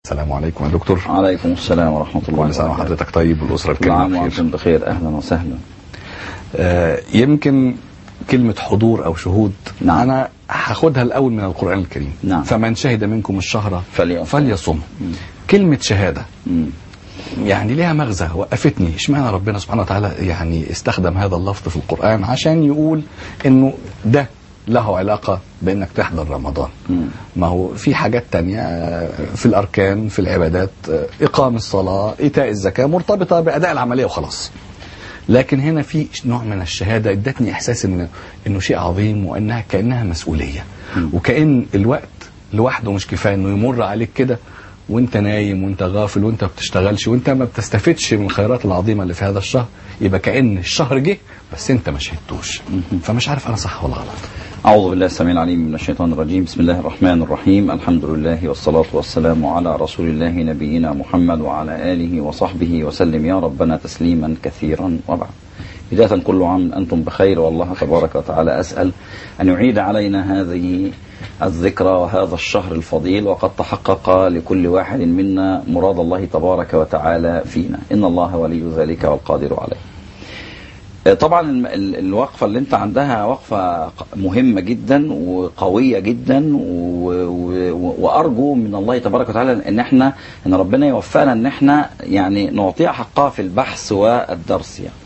السلام عليكم يا دكتور. وعليكم السلام ورحمة الله وبركاته. كل سنة وحضرتك طيب والأسرة الكريمة بخير. وأنتم بخير. أهلا وسهلا. يمكن كلمة حضور أو شهود، نعم. أنا هاخدها الأول من القرآن الكريم. نعم. فمن شهد منكم الشهر فليصم. كلمة شهادة يعني ليها مغزى وقفتني. اشمعنى ربنا سبحانه وتعالى يعني استخدم هذا اللفظ في القرآن عشان يقول إنه ده له علاقة بأنك تحضر رمضان. ما هو في حاجات تانية في الأركان في العبادات، إقام الصلاة، إيتاء الزكاة، مرتبطة بأداء العملية وخلاص. لكن هنا في نوع من الشهادة ادتني إحساس إنه شيء عظيم، وإنها كأنها مسؤولية، وكأن الوقت لوحده مش كفاية إنه يمر عليك كده وانت نايم وانت غافل وانت ما بتشتغلش وانت ما بتستفدش من الخيرات العظيمة اللي في هذا الشهر. يبقى كأن الشهر جه بس انت ما شهدتوش. فمش عارف انا صح ولا غلط. أعوذ بالله السميع العليم من الشيطان الرجيم. بسم الله الرحمن الرحيم. الحمد لله والصلاة والسلام على رسول الله نبينا محمد وعلى آله وصحبه وسلم يا ربنا تسليما كثيرا. وبعد، بداية كل عام أنتم بخير، والله تبارك وتعالى أسأل أن يعيد علينا هذه الذكرى وهذا الشهر الفضيل، وقد تحقق لكل واحد منا مراد الله تبارك وتعالى فينا، إن الله ولي ذلك والقادر عليه. طبعا الوقفة اللي انت عندها وقفة مهمة جدا وقوية جدا، وأرجو من الله تبارك وتعالى ان ربنا يوفقنا ان احنا يعني نعطيها حقها في البحث والدرس. يعني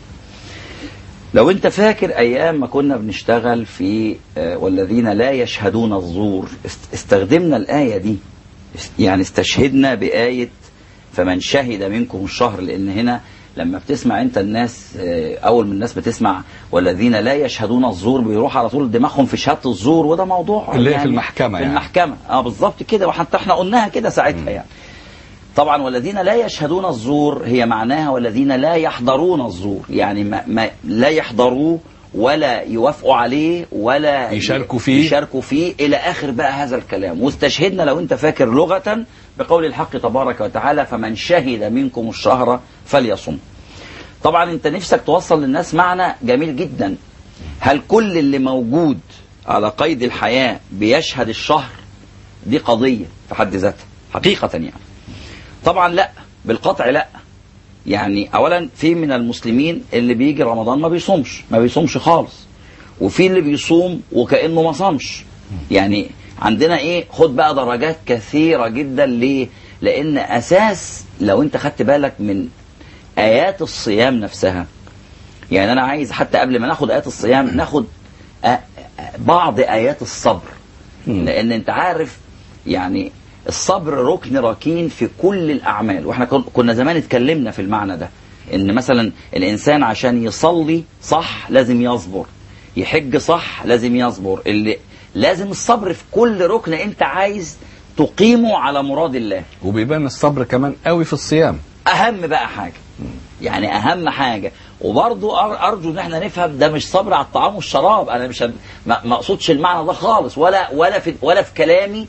لو انت فاكر ايام ما كنا بنشتغل في والذين لا يشهدون الزور، استخدمنا الآية دي، يعني استشهدنا بآية فمن شهد منكم الشهر، لان هنا لما بتسمع انت الناس، اول من الناس بتسمع والذين لا يشهدون الزور، بيروح على طول دماغهم في شهادة الزور، وده موضوع اللي يعني في المحكمة، في المحكمة. بالظبط كده، وحتى احنا قلناها كده ساعتها. يعني طبعا والذين لا يشهدون الزور هي معناها والذين لا يحضرون الزور، يعني ما لا يحضروه ولا يوافقوا عليه ولا يشاركوا فيه إلى آخر بقى هذا الكلام. واستشهدنا لو انت فاكر لغة بقول الحق تبارك وتعالى فمن شهد منكم الشهر فليصم. طبعا انت نفسك توصل للناس معنى جميل جدا. هل كل اللي موجود على قيد الحياة بيشهد الشهر؟ دي قضية في حد ذاتها حقيقة. يعني طبعا لا، بالقطع لا. يعني اولا في من المسلمين اللي بيجي رمضان ما بيصومش خالص، وفي اللي بيصوم وكأنه ما صامش. يعني عندنا خد بقى درجات كثيرة جدا. ليه؟ لان اساس لو انت خدت بالك من ايات الصيام نفسها، يعني انا عايز حتى قبل ما ناخد ايات الصيام ناخد بعض ايات الصبر. لان انت عارف يعني الصبر ركن ركين في كل الأعمال، واحنا كنا زمان اتكلمنا في المعنى ده، ان مثلا الإنسان عشان يصلي صح لازم يصبر، يحج صح لازم يصبر، اللي لازم الصبر في كل ركن انت عايز تقيمه على مراد الله. وبيبان الصبر كمان قوي في الصيام، أهم بقى حاجة، يعني أهم حاجة. وبرضو أرجو ان احنا نفهم ده مش صبر على الطعام والشراب. أنا مش ما أقصدش المعنى ده خالص، ولا في كلامي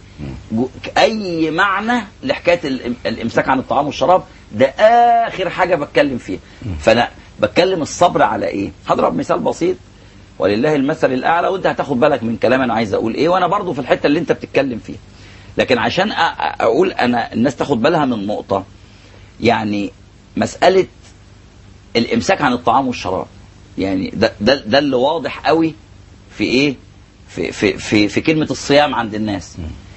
أي معنى لحكاية الإمساك عن الطعام والشراب. ده آخر حاجة بتكلم فيها. فأنا بتكلم الصبر على إيه؟ هضرب مثال بسيط ولله المثل الأعلى، وأنت هتاخد بالك من كلام أنا عايز أقول إيه، وأنا برضو في الحتة اللي أنت بتتكلم فيها. لكن عشان أقول أنا الناس تاخد بالها من نقطة، يعني مسألة الإمساك عن الطعام والشراب، يعني ده اللي واضح قوي في إيه؟ في كلمة الصيام عند الناس.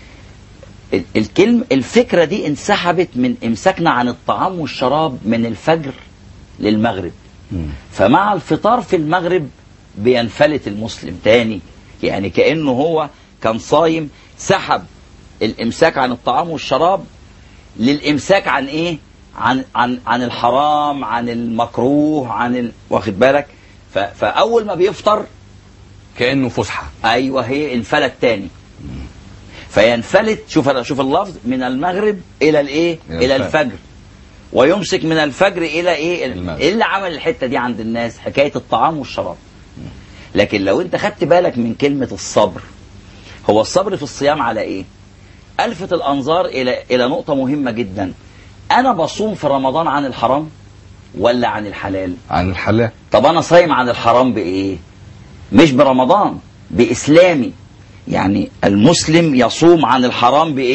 الفكرة دي انسحبت من إمساكنا عن الطعام والشراب من الفجر للمغرب. فمع الفطار في المغرب بينفلت المسلم تاني، يعني كأنه هو كان صايم، سحب الإمساك عن الطعام والشراب للإمساك عن إيه؟ عن الحرام، عن المكروه، واخد بالك. فأول ما بيفطر كأنه فسحة. أيوة، هي انفلت تاني. فينفلت، شوف اللفظ، من المغرب إلى الإيه؟ إلى الفجر. ويمسك من الفجر إلى إيه؟ إيه اللي عمل الحتة دي عند الناس؟ حكاية الطعام والشراب. لكن لو أنت خدت بالك من كلمة الصبر، هو الصبر في الصيام على إيه؟ ألفت الأنظار إلى نقطة مهمة جدا. أنا بصوم في رمضان عن الحرام ولا عن الحلال؟ عن الحلال. طب أنا صايم عن الحرام بإيه؟ مش برمضان، بإسلامي. يعني المسلم يصوم عن الحرام بإيه؟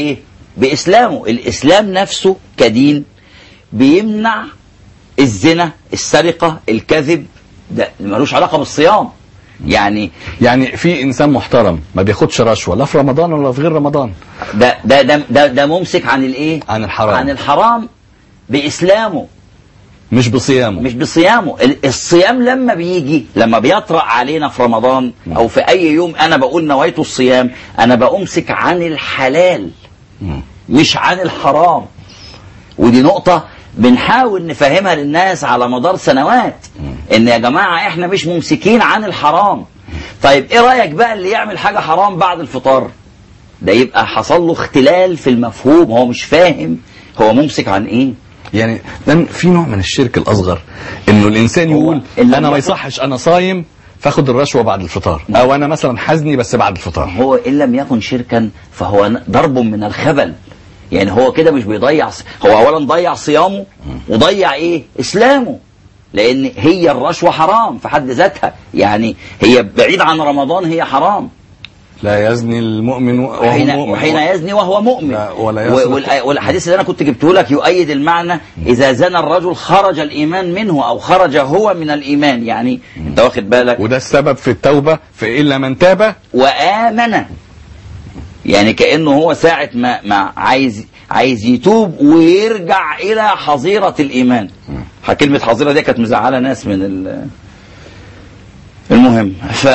بإسلامه. الإسلام نفسه كدين بيمنع الزنا، السرقة، الكذب، ده ملوش علاقة بالصيام. يعني في انسان محترم ما بياخدش رشوه لا في رمضان ولا في غير رمضان، ده ممسك عن الايه؟ عن الحرام، عن الحرام بإسلامه مش بصيامه. مش بصيامه. الصيام لما بيطرأ علينا في رمضان او في اي يوم انا بقول نويت الصيام، انا بأمسك عن الحلال مش عن الحرام. ودي نقطة بنحاول نفهمها للناس على مدار سنوات، ان يا جماعة احنا مش ممسكين عن الحرام. طيب ايه رأيك بقى اللي يعمل حاجة حرام بعد الفطار؟ ده يبقى حصل له اختلال في المفهوم، هو مش فاهم هو ممسك عن ايه. يعني في نوع من الشرك الأصغر، انه الانسان يقول انا ما يصحش انا صايم فاخد الرشوة بعد الفطار، او انا مثلا حزني بس بعد الفطار. هو ان لم يكن شركا فهو ضرب من الخبل. يعني هو كده مش بيضيع، هو اولا ضيع صيامه وضيع ايه؟ اسلامه. لان هي الرشوة حرام في حد ذاتها، يعني هي بعيد عن رمضان هي حرام. لا يزني المؤمن وحين يزني وهو مؤمن. والحديث اللي انا كنت جبته لك يؤيد المعنى، اذا زنى الرجل خرج الايمان منه او خرج هو من الايمان. يعني انت واخد بالك؟ وده السبب في التوبة، في الا من تاب وامن. يعني كأنه هو ساعة ما عايز يتوب ويرجع الى حظيرة الايمان. كلمة حظيرة دي كانت مزعلة ناس من المهم.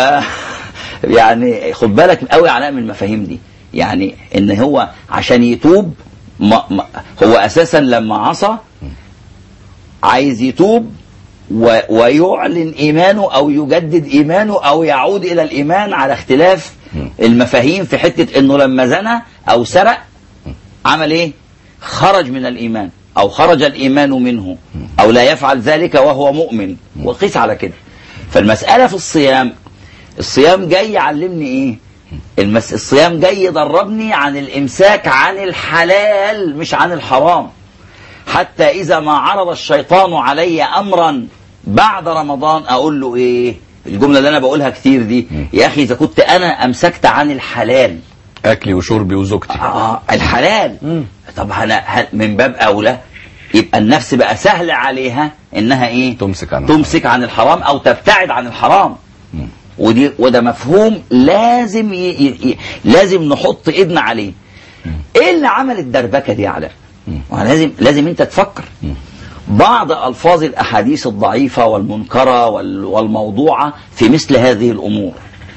يعني خد بالك قوي على من المفاهيم دي. يعني ان هو عشان يتوب هو اساسا لما عصى عايز يتوب ويعلن ايمانه او يجدد ايمانه او يعود الى الايمان، على اختلاف المفاهيم في حتة انه لما زنى او سرق عمل ايه؟ خرج من الايمان او خرج الايمان منه، او لا يفعل ذلك وهو مؤمن. وقيس على كده. فالمسألة في الصيام جاي يعلمني ايه؟ الصيام جاي يدربني عن الامساك عن الحلال مش عن الحرام. حتى اذا ما عرض الشيطان علي امرا بعد رمضان اقول له ايه؟ الجملة اللي انا بقولها كتير دي، يا اخي اذا كنت انا امسكت عن الحلال، اكلي وشربي وزوجتي، الحلال، طب انا من باب اولى يبقى النفس بقى سهل عليها انها ايه؟ تمسك عن الحرام او تبتعد عن الحرام. وده مفهوم لازم نحط ايدنا عليه. ايه اللي عمل الدربكه دي على؟ لازم انت تفكر. بعض الفاظ الاحاديث الضعيفه والمنكره والموضوعه في مثل هذه الامور،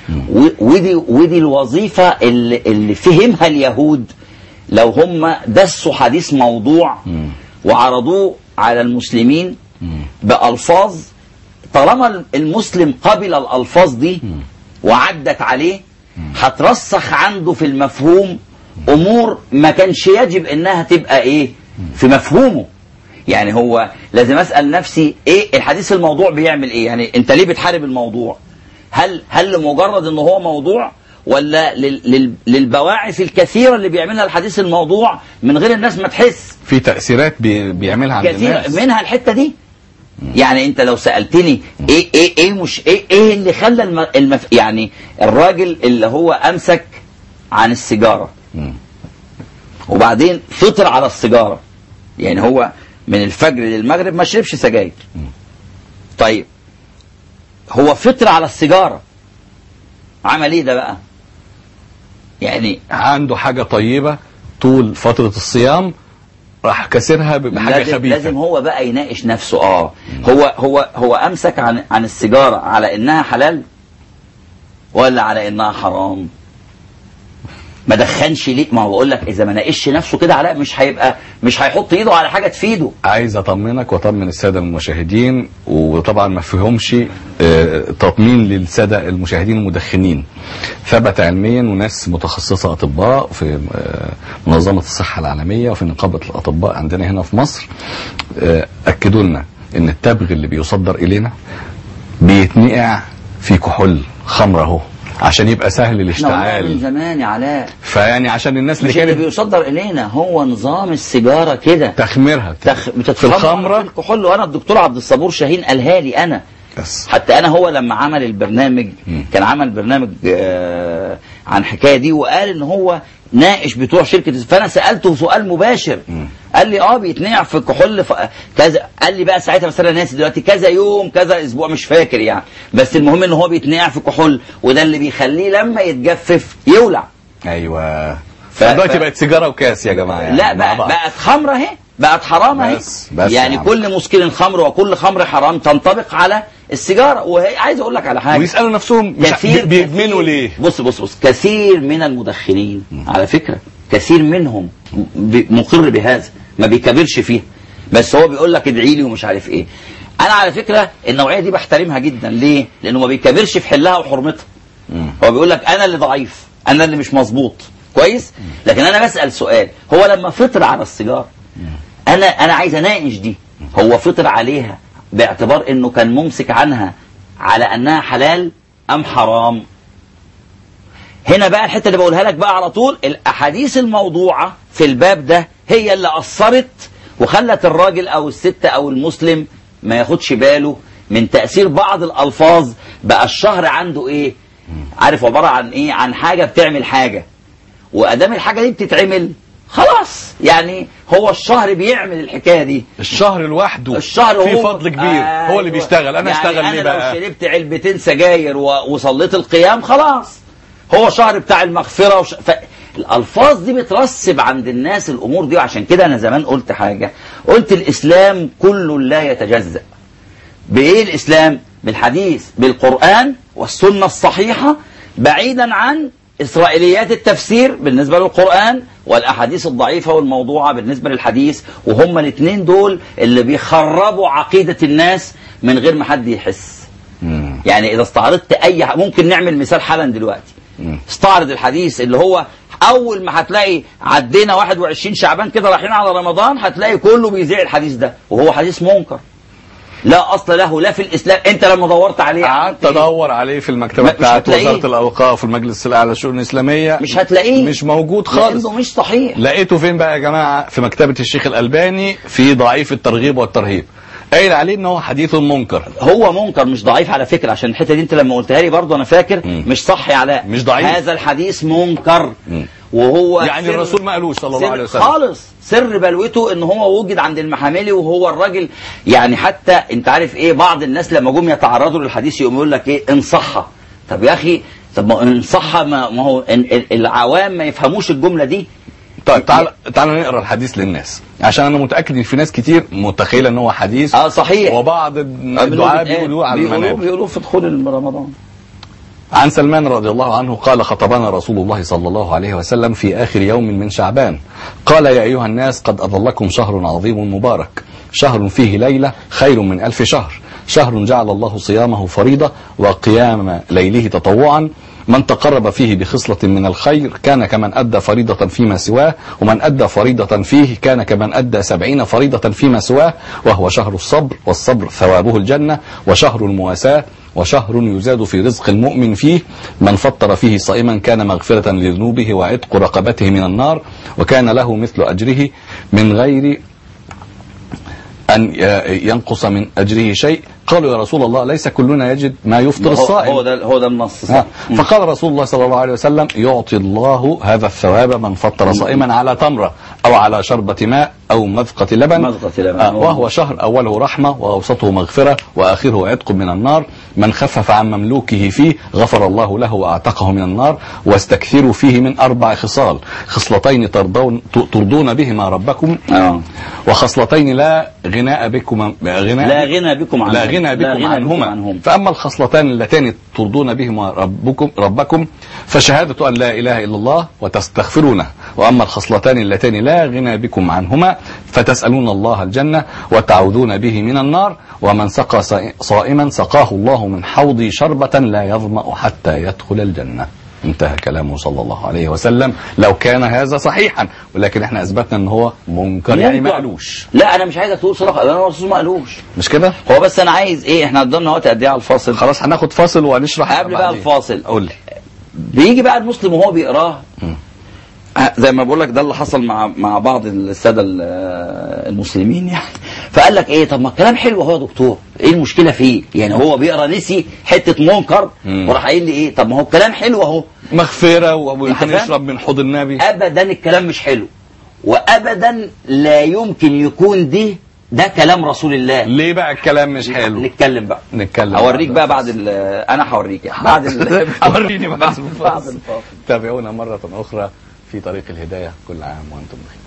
ودي الوظيفه اللي فهمها اليهود. لو هم دسوا حديث موضوع وعرضوه على المسلمين بألفاظ، طالما المسلم قبل الألفاظ دي وعدت عليه، هترسخ عنده في المفهوم أمور ما كانش يجب إنها تبقى إيه في مفهومه. يعني هو لازم أسأل نفسي إيه الحديث الموضوع بيعمل إيه؟ يعني أنت ليه بتحارب الموضوع؟ هل لمجرد إنه هو موضوع، ولا للبواعث الكثيرة اللي بيعملها الحديث الموضوع من غير الناس ما تحس؟ في تأثيرات بيعملها عند الناس، منها الحتة دي. يعني انت لو سألتني ايه اللي خلى يعني الراجل اللي هو امسك عن السيجارة وبعدين فطر على السيجارة، يعني هو من الفجر للمغرب ما شربش سجاير، طيب هو فطر على السيجارة، عمل ايه ده بقى؟ يعني عنده حاجة طيبة طول فترة الصيام راح كسرها بحاجة خبيثة. لازم هو بقى يناقش نفسه. هو امسك عن السيجارة على انها حلال ولا على انها حرام؟ ما دخنش ليه؟ ما هو بقول لك اذا ما ناقشش نفسه كده علاء مش هيحط ايده على حاجة تفيده. عايز اطمنك واطمن السادة المشاهدين، وطبعا ما فيهمش تطمين للسادة المشاهدين المدخنين. ثبت علميا وناس متخصصة اطباء في منظمة الصحة العالمية وفي نقابة الاطباء عندنا هنا في مصر اكدوا لنا ان التبغ اللي بيصدر الينا بيتنقع في كحول خمر اهو عشان يبقى سهل الاشتعال من زمان يا علاء. فيعني عشان الناس اللي كانت بيصدر الينا هو نظام السيجاره كده، تخميرها في الخمره في الكحول. وانا الدكتور عبد الصبور شاهين قالها لي انا حتى انا. هو لما عمل البرنامج كان عمل برنامج عن الحكايه دي، وقال ان هو ناقش بتوع شركه، فانا سالته سؤال مباشر. قال لي بيتنقع في الكحول كذا. قال لي بقى ساعتها، بس انا ناسي دلوقتي، كذا يوم كذا اسبوع مش فاكر يعني، بس المهم ان هو بيتنقع في كحول، وده اللي بيخليه لما يتجفف يولع. ايوه. دلوقتي بقت سيجاره وكاس يا جماعه يعني. لا بقت خمره اهي، بقت حرام اهي. يعني كل مسكر خمر وكل خمر حرام تنطبق على السيجاره. وهي عايز اقول لك على حاجه، ويسالوا نفسهم بيدمنوا ليه. بص كثير من المدخنين على فكره، كثير منهم مقر بهذا، ما بيكبرش فيها، بس هو بيقول لك ادعي لي ومش عارف ايه. انا على فكره النوعيه دي بحترمها جدا. ليه؟ لانه ما بيكبرش في حلها وحرمتها. هو بيقول لك انا اللي ضعيف، انا اللي مش مظبوط كويس. لكن انا بسال سؤال، هو لما فطر على السيجاره، انا عايز اناقش دي، هو فطر عليها باعتبار انه كان ممسك عنها على انها حلال ام حرام؟ هنا بقى الحته اللي بقولها لك بقى على طول، الاحاديث الموضوعه في الباب ده هي اللي اثرت وخلت الراجل او الست او المسلم ما ياخدش باله من تاثير بعض الالفاظ. بقى الشهر عنده ايه؟ عارف عباره عن ايه؟ عن حاجه بتعمل حاجه، وادام الحاجه دي بتتعمل خلاص، يعني هو الشهر بيعمل الحكايه دي. الشهر لوحده الشهر في فضل كبير. هو اللي بيشتغل. انا اشتغل يعني ليه بقى؟ لو شربت علبتين سجاير وصليت القيام خلاص، هو شهر بتاع المغفره الالفاظ دي بترسب عند الناس الامور دي. وعشان كده انا زمان قلت حاجه، قلت الاسلام كله لا يتجزأ. بايه الاسلام؟ بالحديث، بالقران والسنه الصحيحه، بعيدا عن إسرائيليات التفسير بالنسبة للقرآن والأحاديث الضعيفة والموضوعة بالنسبة للحديث. وهم الاثنين دول اللي بيخربوا عقيدة الناس من غير ما حد يحس. يعني إذا استعرضت ممكن نعمل مثال حالا دلوقتي. استعرض الحديث اللي هو أول ما هتلاقي عدينا 21 شعبان كده رايحين على رمضان، هتلاقي كله بيذيع الحديث ده، وهو حديث منكر لا أصل له لا في الإسلام. أنت لما دورت عليه، قعدت أدور عليه في المكتبة بتاعت وزارة الأوقاف والمجلس الأعلى للشؤون الإسلامية، مش هتلاقيه، مش موجود خالص، لأنه مش صحيح. لقيته فين بقى يا جماعة؟ في مكتبة الشيخ الألباني في ضعيف الترغيب والترهيب، قايل عليه ان هو حديث منكر. هو منكر مش ضعيف على فكرة، عشان الحتة دي انت لما قلتها لي برضه انا فاكر مش صح يا علاء، مش ضعيف، هذا الحديث منكر. وهو يعني الرسول ما قالوش صلى الله عليه وسلم خالص. سر بلوته ان هو وجد عند المحاملي، وهو الراجل يعني حتى انت عارف ايه، بعض الناس لما جم يتعرضوا للحديث يقوم يقول لك ايه، ان صح. طب يا اخي، طب ما ان صح، ما هو العوام ما يفهموش الجملة دي. طيب تعال نقرا الحديث للناس، عشان انا متاكد ان في ناس كتير متخيله ان هو حديث صحيح، وبعض الدعاء بيقولوه على المنابر، بيقولوه في دخول رمضان. عن سلمان رضي الله عنه قال: خطبنا رسول الله صلى الله عليه وسلم في آخر يوم من شعبان، قال: يا أيها الناس، قد أظلكم شهر عظيم مبارك، شهر فيه ليلة خير من 1000 شهر، شهر جعل الله صيامه فريضة وقيام ليله تطوعا، من تقرب فيه بخصلة من الخير كان كمن أدى فريضة فيما سواه، ومن أدى فريضة فيه كان كمن أدى 70 فريضة فيما سواه، وهو شهر الصبر، والصبر ثوابه الجنة، وشهر المواساة، وشهر يزاد في رزق المؤمن فيه، من فطر فيه صائما كان مغفرة لذنوبه وعتق رقبته من النار، وكان له مثل أجره من غير أن ينقص من أجره شيء. قالوا: يا رسول الله، ليس كلنا يجد ما يفطر الصائم. هو ده النص. فقال رسول الله صلى الله عليه وسلم: يعطي الله هذا الثواب من فطر صائما على تمرة أو على شربة ماء أو مذقة لبن، وهو شهر أوله رحمة وأوسطه مغفرة وآخره عتق من النار، من خفف عن مملوكه فيه غفر الله له وأعتقه من النار. واستكثروا فيه من 4 خصال: خصلتين ترضون بهما ربكم، وخصلتين لا غنى بكم عنهما. فأما الخصلتان اللتان ترضون بهما ربكم فشهادة أن لا إله إلا الله وتستغفرونه، وأما الخصلتان اللتان لا غنى بكم عنهما فتسألون الله الجنة وتعوذون به من النار، ومن سقى صائما سقاه الله من حوضي شربة لا يظمأ حتى يدخل الجنة. انتهى كلامه صلى الله عليه وسلم، لو كان هذا صحيحا، ولكن احنا اثبتنا ان هو منكر، يعني ما قالوش. لا انا مش عايزك تقول صراحه، انا الرسول ما قالوش، مش كده؟ هو بس انا عايز ايه، احنا قدامنا وقت قد ايه على الفاصل؟ خلاص هناخد فاصل ونشرح قبل بقى الفاصل. قول لي. بيجي بقى المسلم وهو بيقراه زي ما بقول لك، ده اللي حصل مع بعض الساده المسلمين يعني. فقال لك ايه، طب ما الكلام حلو اهو يا دكتور، ايه المشكله فيه؟ يعني هو بيقرا نسي حته منكر وراح قايل لي ايه، طب ما هو الكلام حلو اهو، مغفره وهنشرب من حوض النبي. ابدا الكلام مش حلو، وابدا لا يمكن يكون ده كلام رسول الله. ليه بقى الكلام مش حلو؟ نتكلم بقى، اوريك بقى بعد انا هوريك يعني بعد وريني بعد الفاصل. تابعونا مره اخرى في طريق الهدايه، كل عام وانتم بخير.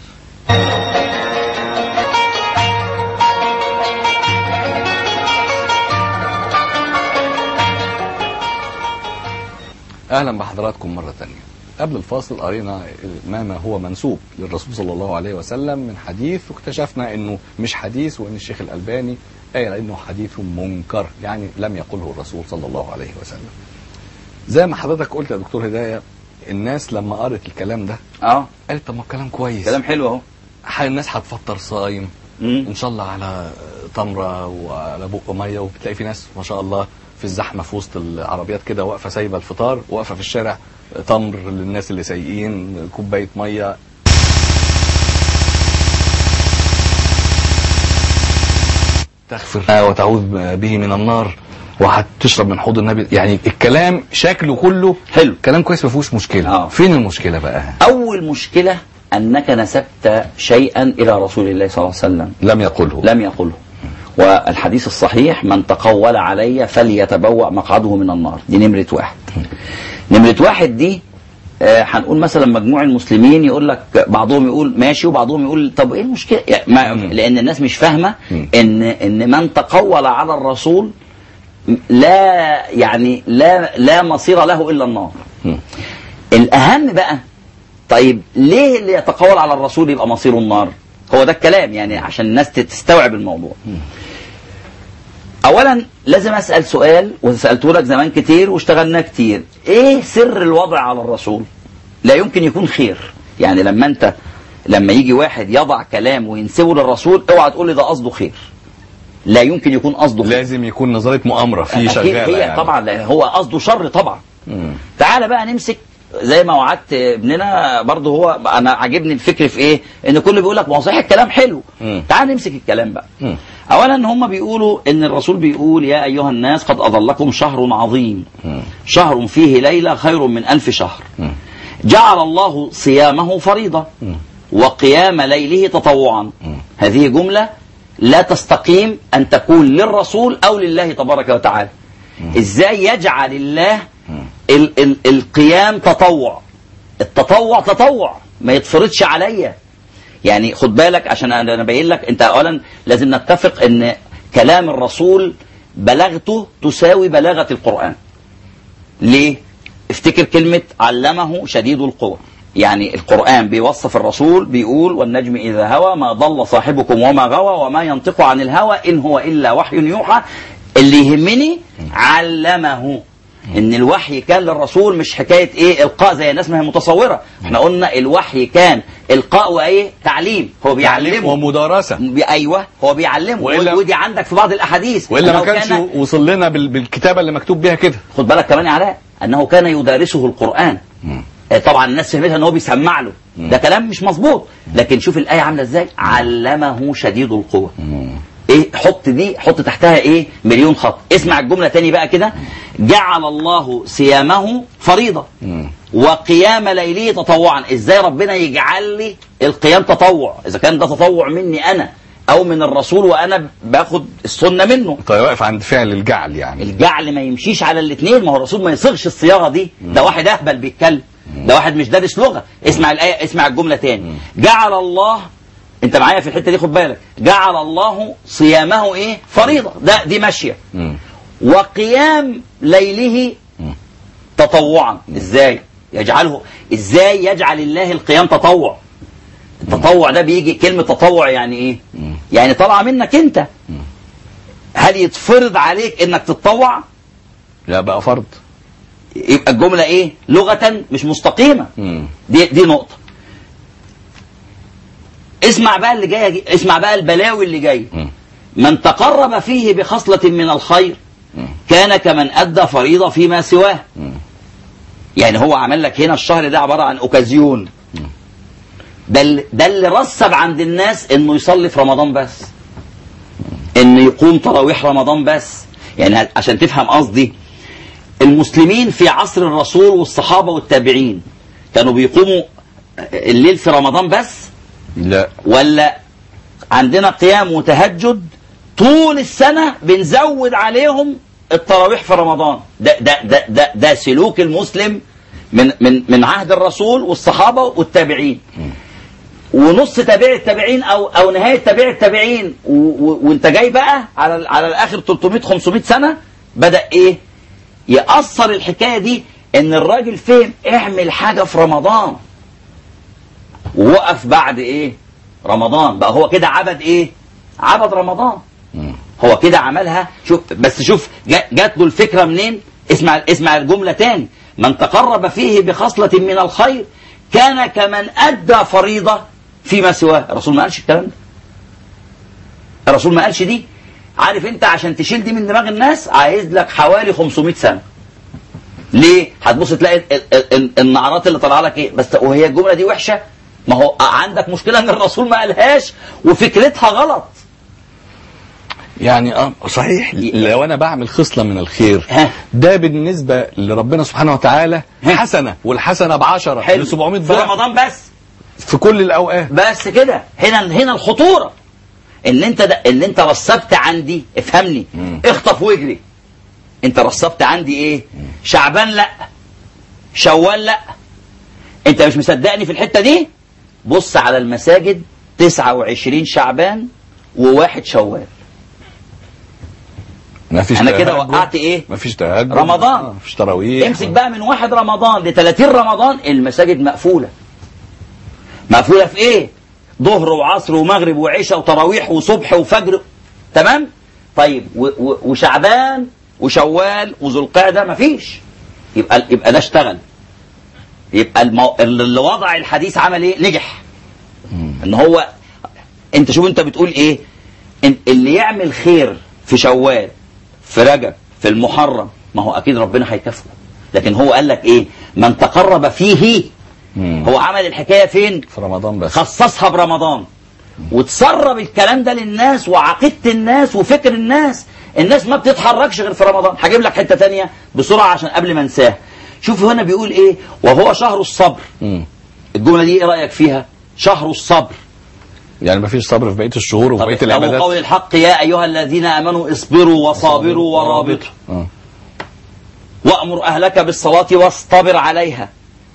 اهلا بحضراتكم مره ثانيه. قبل الفاصل قرينا ما هو منسوب للرسول صلى الله عليه وسلم من حديث، واكتشفنا انه مش حديث، وان الشيخ الألباني قال انه حديث منكر، يعني لم يقله الرسول صلى الله عليه وسلم. زي ما حضرتك قلت يا دكتور هداية، الناس لما قرت الكلام ده قالت طب ما الكلام كويس، كلام حلو اهو، الناس هتفطر صايم ان شاء الله على تمره وعلى بق ميه، وبتلاقي في ناس ما شاء الله في الزحمه في وسط العربيات كده واقفه سايبه الفطار، واقفه في الشارع تمر للناس اللي سايقين، كوبايه ميه. تغفر وتعوذ به من النار وهتشرب من حوض النبي. يعني الكلام شكله كله حلو، كلام كويس ما فيهوش مشكله. فين المشكله بقى؟ اول مشكله انك نسبت شيئا الى رسول الله صلى الله عليه وسلم لم يقله. والحديث الصحيح من تقول علي فليتبوأ مقعده من النار، دي نمرة واحد. نمرة واحد دي هنقول مثلا مجموع المسلمين يقول لك، بعضهم يقول ماشي وبعضهم يقول طب ايه المشكله؟ يعني لان الناس مش فاهمه ان من تقول على الرسول لا مصير له الا النار. الاهم بقى، طيب ليه اللي يتقول على الرسول يبقى مصيره النار؟ هو ده الكلام يعني عشان الناس تستوعب الموضوع. اولا لازم اسال سؤال، وسالته لك زمان كتير واشتغلنا كتير، ايه سر الوضع على الرسول؟ لا يمكن يكون خير. يعني لما يجي واحد يضع كلام وينسبه للرسول، اوعى تقول لي ده قصده خير، لا يمكن يكون قصده خير، لازم يكون نظريه مؤامره فيه شغاله يعني. طبعا هو قصده شر طبعا. تعال بقى نمسك زي ما وعدت ابننا برضه، هو انا عاجبني الفكر في ايه، ان كله بيقول لك ما هو صحيح الكلام حلو. تعال نمسك الكلام بقى. اولا هم بيقولوا ان الرسول بيقول يا ايها الناس قد اضلكم شهر عظيم، شهر فيه ليله خير من 1000 شهر، جعل الله صيامه فريضه وقيام ليله تطوعا. هذه جمله لا تستقيم ان تكون للرسول او لله تبارك وتعالى. ازاي يجعل الله القيام تطوع؟ التطوع تطوع ما يتفرضش عليا. يعني خد بالك، عشان انا باين لك، انت اولا لازم نتفق ان كلام الرسول بلاغته تساوي بلاغة القرآن. ليه؟ افتكر كلمة علمه شديد القوى. يعني القرآن بيوصف الرسول، بيقول والنجم إذا هوى ما ضل صاحبكم وما غوى وما ينطق عن الهوى إن هو إلا وحي يوحى. اللي يهمني علمه، ان الوحي كان للرسول، مش حكايه ايه القاء زي الناس ما هي متصوره. احنا قلنا الوحي كان القاء وايه تعليم، هو بيعلمه ومدارسه. ايوه هو بيعلمه، ودي عندك في بعض الاحاديث، والا ما كانش وصل لنا بالكتابه اللي مكتوب بيها كده. خد بالك كمان يا علاء انه كان يدارسه القران. طبعا الناس فهمتها ان هو بيسمع له، ده كلام مش مظبوط. لكن شوف الايه عامله ازاي، علمه شديد القوى. ايه، حط تحتها ايه، مليون خط. اسمع الجملة تاني بقى كده، جعل الله صيامه فريضة وقيام ليله تطوعا. ازاي ربنا يجعل لي القيام تطوع اذا كان ده تطوع مني انا او من الرسول وانا باخد السنة منه؟ طيب واقف عند فعل الجعل، يعني الجعل ما يمشيش على الاثنين. ما هو الرسول ما يصيغش الصياغة دي، ده واحد اهبل بيتكلم، ده واحد مش دارس لغة. اسمع الآية، اسمع الجملة تاني، جعل الله، انت معايا في الحته دي، خد بالك، جعل الله صيامه ايه فريضه، دي ماشيه، وقيام ليله تطوعا. ازاي يجعل الله القيام تطوع؟ التطوع ده بيجي كلمه تطوع يعني ايه؟ يعني طالعه منك انت. هل يتفرض عليك انك تتطوع؟ لا بقى فرض. يبقى الجمله ايه؟ لغه مش مستقيمه. دي نقطه. اسمع بقى اللي جاي، اسمع بقى البلاوي اللي جاي. من تقرب فيه بخصلة من الخير كان كمن أدى فريضة فيما سواه. يعني هو عمل لك هنا الشهر ده عبارة عن أوكازيون. ده اللي رسب عند الناس انه يصلي في رمضان بس. ان يقوم تراويح رمضان بس. يعني عشان تفهم قصدي، المسلمين في عصر الرسول والصحابة والتابعين كانوا بيقوموا الليل في رمضان بس؟ لا. ولا عندنا قيام وتهجد طول السنة بنزود عليهم التراويح في رمضان؟ ده سلوك المسلم من عهد الرسول والصحابة والتابعين. ونص تابع التابعين او نهاية تابع التابعين وانت جاي بقى على الاخر 300-500 سنة بدأ ايه يأثر الحكاية دي، ان الراجل فهم اعمل حاجة في رمضان ووقف بعد ايه رمضان. بقى هو كده عبد ايه؟ عبد رمضان. هو كده عملها. شوف جات له الفكرة منين. اسمع الجملة تاني. من تقرب فيه بخصلة من الخير كان كمن أدى فريضة فيما سواه. الرسول ما قالش الكلام ده. الرسول ما قالش دي. عارف انت عشان تشيل دي من دماغ الناس عايز لك حوالي 500 سنة. ليه؟ هتبص تلاقي النعرات اللي طالعه لك ايه. بس وهي الجملة دي وحشة. ما هو عندك مشكلة ان الرسول ما قالهاش وفكرتها غلط. يعني صحيح. لو انا بعمل خصلة من الخير ده بالنسبة لربنا سبحانه وتعالى حسنة، والحسنة ب10 ل 700 ضعف في رمضان بس، في كل الاوقات بس كده. هنا الخطورة ان انت رصبت عندي. افهمني. اخطف واجري. انت رصبت عندي ايه؟ شعبان لا، شوال لا. انت مش مصدقني في الحتة دي؟ بص على المساجد 29 شعبان و1 شوال. انا كده وقعت ايه؟ مفيش تهجد رمضان. مفيش تراويح. امسك بقى من 1 رمضان ل 30 رمضان المساجد مقفولة. مقفولة في ايه؟ ظهر وعصر ومغرب وعشاء وتراويح وصبح وفجر. تمام؟ طيب وشعبان وشوال وذو القعدة مفيش. يبقى ده اشتغل. يبقى اللي وضع الحديث عمل ايه؟ نجح. ان هو انت شوف انت بتقول ايه؟ اللي يعمل خير في شوال في رجب في المحرم ما هو اكيد ربنا هيكافئه. لكن هو قال لك ايه؟ من تقرب فيه. هو عمل الحكاية فين؟ في رمضان بس. خصصها برمضان وتسرب الكلام ده للناس وعقيدة الناس وفكر الناس. الناس ما بتتحركش غير في رمضان. هجيب لك حتة تانية بسرعة عشان قبل ما انساها. شوف هنا بيقول ايه؟ وهو شهر الصبر. الجملة دي ايه رأيك فيها؟ شهر الصبر. يعني ما فيش صبر في بقية الشهور وفي بقية العبادات. قول الحق يا أيها الذين آمنوا اصبروا وصابروا ورابطوا وأمر أهلك بالصلاة واصطبر عليها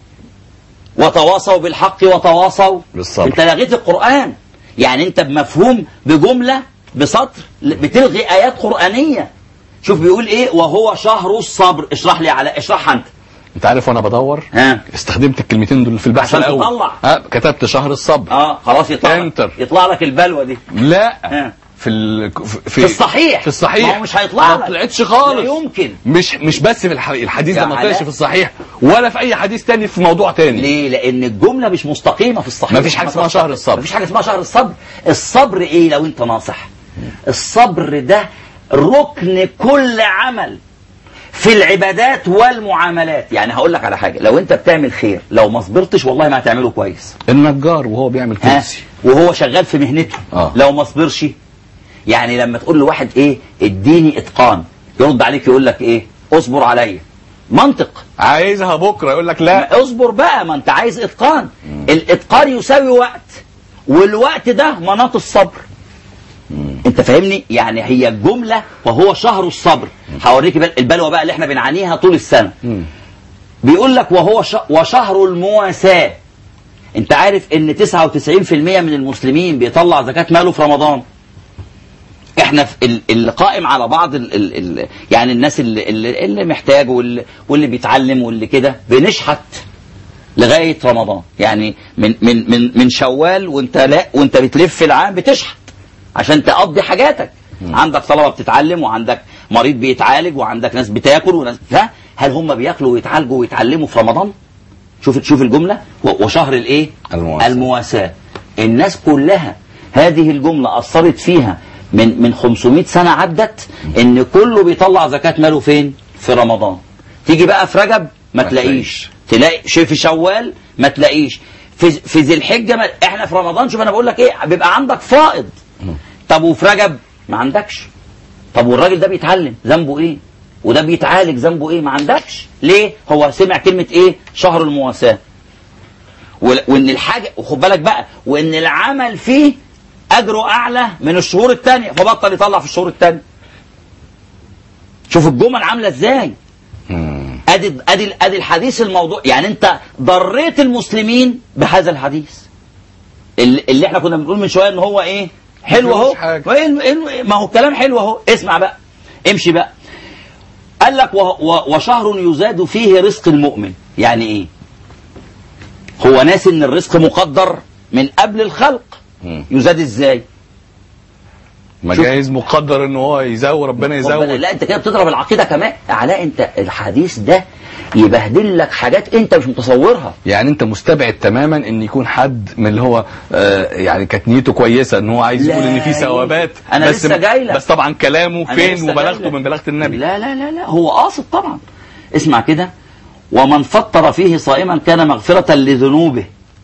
وتواصوا بالحق وتواصوا بالصبر. انت لغيت القرآن. يعني انت بمفهوم بجملة بسطر بتلغي آيات قرآنية. شوف بيقول ايه؟ وهو شهر الصبر. اشرحها انت عارف وانا بدور استخدمت الكلمتين دول في البحث الاول. كتبت شهر الصبر. خلاص يطلع لك البلوه دي. لا في الصحيح. في الصحيح ما هو مش هيطلع لك. ما طلعتش خالص. لا يمكن. مش بس في الحديث ده ما طلعش في الصحيح ولا في اي حديث تاني في موضوع تاني. ليه؟ لان الجمله مش مستقيمه في الصحيح. ما فيش حاجه اسمها شهر الصبر. ما فيش حاجه اسمها شهر الصبر. الصبر ايه لو انت ناصح؟ الصبر ده ركن كل عمل في العبادات والمعاملات. يعني هقول لك على حاجة. لو انت بتعمل خير لو ما صبرتش والله ما هتعمله كويس. النجار وهو بيعمل كرسي وهو شغال في مهنته لو ما صبرش. يعني لما تقول لواحد ايه اديني اتقان يرد عليك يقول لك ايه؟ اصبر عليا. منطق. عايزها بكرة يقول لك لا اصبر بقى. ما انت عايز اتقان. الاتقان يساوي وقت والوقت ده مناط الصبر. انت فاهمني؟ يعني هي الجملة وهو شهر الصبر. هوريك البلوى بقى اللي احنا بنعانيها طول السنة. بيقول لك وهو وشهر المواساة. انت عارف ان 99% من المسلمين بيطلع زكاة ماله في رمضان. احنا في اللي قائم على بعض يعني الناس اللي محتاج واللي بيتعلم واللي كده بنشحت لغاية رمضان. يعني من شوال وانت بتلف في العام بتشحت عشان تقضي حاجاتك. عندك طلبة بتتعلم وعندك مريض بيتعالج وعندك ناس بتاكل وناس هل هم بياكلوا ويتعالجوا ويتعلموا في رمضان؟ شوف الجملة وشهر الايه؟ المواساة. الناس كلها هذه الجملة أثرت فيها من 500 سنة عدت ان كله بيطلع زكاة ماله فين؟ في رمضان. تيجي بقى في رجب ما تلاقيش. تلاقي في شوال ما تلاقيش. في ذي الحجة احنا في رمضان شوف انا بقول لك ايه بيبقى عندك فائض. طب وفي رجب ما عندكش. طب والراجل ده بيتعلم ذنبه ايه؟ وده بيتعالج ذنبه ايه؟ ما عندكش. ليه؟ هو سمع كلمة ايه؟ شهر المواساة، وان الحاجة، وخد بالك بقى، وان العمل فيه اجره اعلى من الشهور التانية، فبطل يطلع في الشهور التانية. شوف الجمل عاملة ازاي. ادي الحديث الموضوع. يعني انت ضريت المسلمين بهذا الحديث اللي احنا كنا بنقول من شوية ان هو ايه؟ حلو اهو. ما هو الكلام حلو اهو. اسمع بقى، امشي بقى. قال لك وشهر يزاد فيه رزق المؤمن. يعني ايه؟ هو ناس ان الرزق مقدر من قبل الخلق. يزاد ازاي؟ ما جايز مقدر ان هو يزود، ربنا يزود. لا انت كده بتضرب العقيده كمان. علاء انت الحديث ده يبهدل لك حاجات انت مش متصورها. يعني انت مستبعد تماما ان يكون حد من اللي هو يعني كانت نيته كويسه ان هو عايز يقول ان في ثوابات، انا بس لسه جاي لك. بس طبعا كلامه فين وبلاغته من بلاغه النبي. لا لا لا لا، هو قاصد طبعا. اسمع كده، ومن فطر فيه صائما كان مغفرة لذنوبه.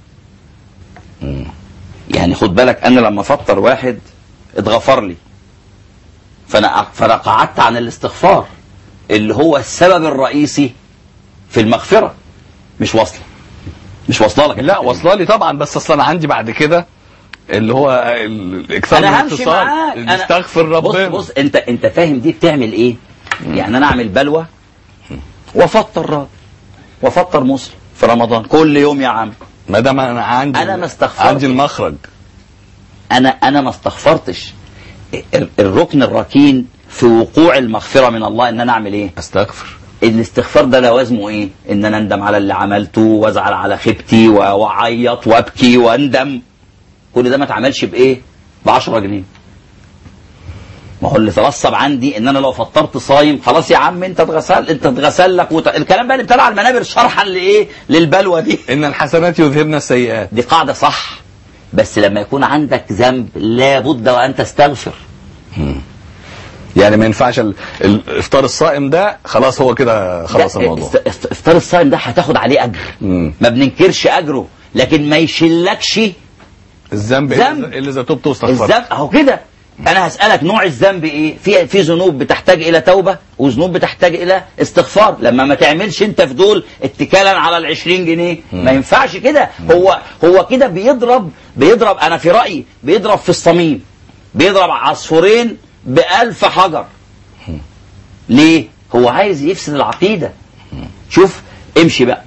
يعني خد بالك، انا لما فطر واحد اتغفر لي، فانا قعدت عن الاستغفار اللي هو السبب الرئيسي في المغفرة. مش واصله لك؟ لا واصله لي طبعا، بس اصلا انا عندي بعد كده اللي هو الاكثار من الاتصال، نستغفر ربنا. بص انت فاهم دي بتعمل ايه؟ يعني انا اعمل بلوى وافطر راجل وافطر مسلم في رمضان كل يوم يا عم، ما دام انا عندي المخرج. انا ما استغفرتش. الركن الركين في وقوع المغفرة من الله ان انا اعمل ايه؟ استغفر. الاستغفار ده لوازمه ايه؟ ان انا اندم على اللي عملته وازعل على خيبتي واعيط وابكي واندم. كل ده ما اتعملش بايه؟ ب10 جنيه. ما هو اللي ترسب عندي ان انا لو فطرت صايم خلاص يا عم انت اتغسل لك الكلام بقى اللي ابتدى على المنابر شرحا لايه؟ للبلوى دي. ان الحسنات يذهبن السيئات. دي قاعده صح، بس لما يكون عندك ذنب لابد وان تستغفر. يعني ما ينفعش الافطار الصائم ده خلاص هو كده خلاص الموضوع. افطار الصائم ده هتاخد عليه اجر، ما بننكرش اجره، لكن ما يشلكش الذنب اللي اذا تبت واستغفرت. الذنب اهو كده. انا هسألك نوع الذنب ايه؟ في ذنوب بتحتاج الى توبة وذنوب بتحتاج الى استغفار. لما ما تعملش انت في دول اتكالا على 20 جنيه ما ينفعش كده. هو كده بيضرب انا في رأيي بيضرب في الصميم، بيضرب عصفورين ب1000 حجر. ليه؟ هو عايز يفسد العقيدة. شوف امشي بقى.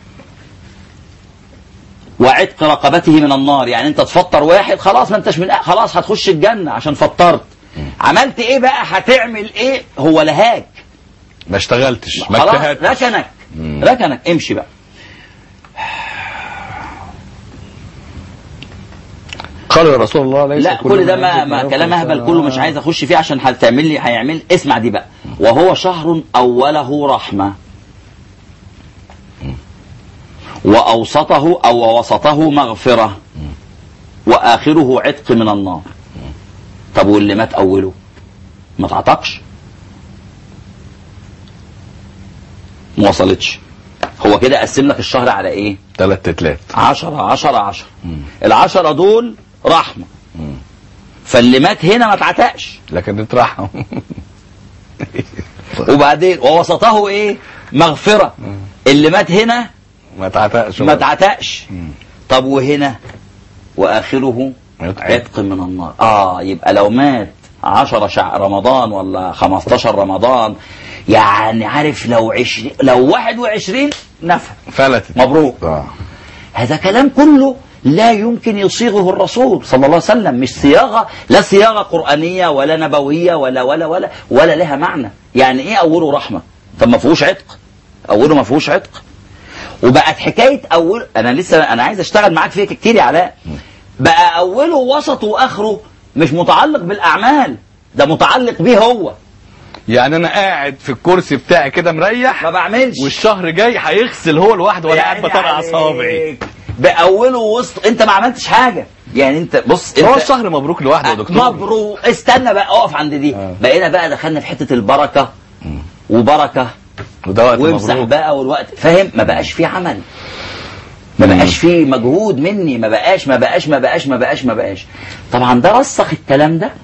وعتق رقبته من النار. يعني انت تفطر واحد خلاص ما انتش خلاص هتخش الجنة عشان فطرت. عملت ايه بقى؟ هتعمل ايه؟ هو لهاك، ما اشتغلتش، ما اجتهدتش، ركنك. امشي بقى. قال يا رسول الله ليس لا كل ده ما كلام اهبل كله، مش عايز اخش فيه عشان هيعمل. اسمع دي بقى. وهو شهر اوله رحمة وأوسطه أو وسطه مغفرة وآخره عتق من النار. طب واللي مات أوله ما تعتقش؟ ما وصلتش. هو كده قسم لك الشهر على إيه؟ 3 تلات 10. 10 دول رحمة. فاللي مات هنا ما تعتقش لكن اترحم. وبعدين ووسطه إيه؟ مغفرة. اللي مات هنا ما تعتقش. طب وهنا وآخره عتق من النار. يبقى لو مات 10 رمضان ولا 15 رمضان، يعني عارف لو 21 نفع فلتت مبروك. هذا كلام كله لا يمكن يصيغه الرسول صلى الله عليه وسلم. مش صياغة، لا صياغة قرآنية ولا نبوية ولا لها معنى. يعني ايه أوله رحمة؟ طب ما فيهوش عتق. أوله ما فيهوش عتق. وبقت حكاية أنا عايز أشتغل معاك فيها كتير يا علاء. بقى أوله ووسطه وآخره مش متعلق بالأعمال، ده متعلق بيه هو. يعني أنا قاعد في الكرسي بتاعي كده مريح ما بعملش، والشهر جاي هيغسل هو لوحده وأنا قاعد بطلع أصابعي. بأوله ووسطه أنت ما عملتش حاجة. يعني أنت بص، هو الشهر مبروك لوحده يا دكتور. مبروك. استنى بقى، أقف عند دي. بقينا بقى دخلنا في حتة البركة وبركة وامسح بقى والوقت، فاهم؟ ما بقاش فيه عمل، ما بقاش فيه مجهود مني، ما بقاش. طبعا ده رسخ الكلام ده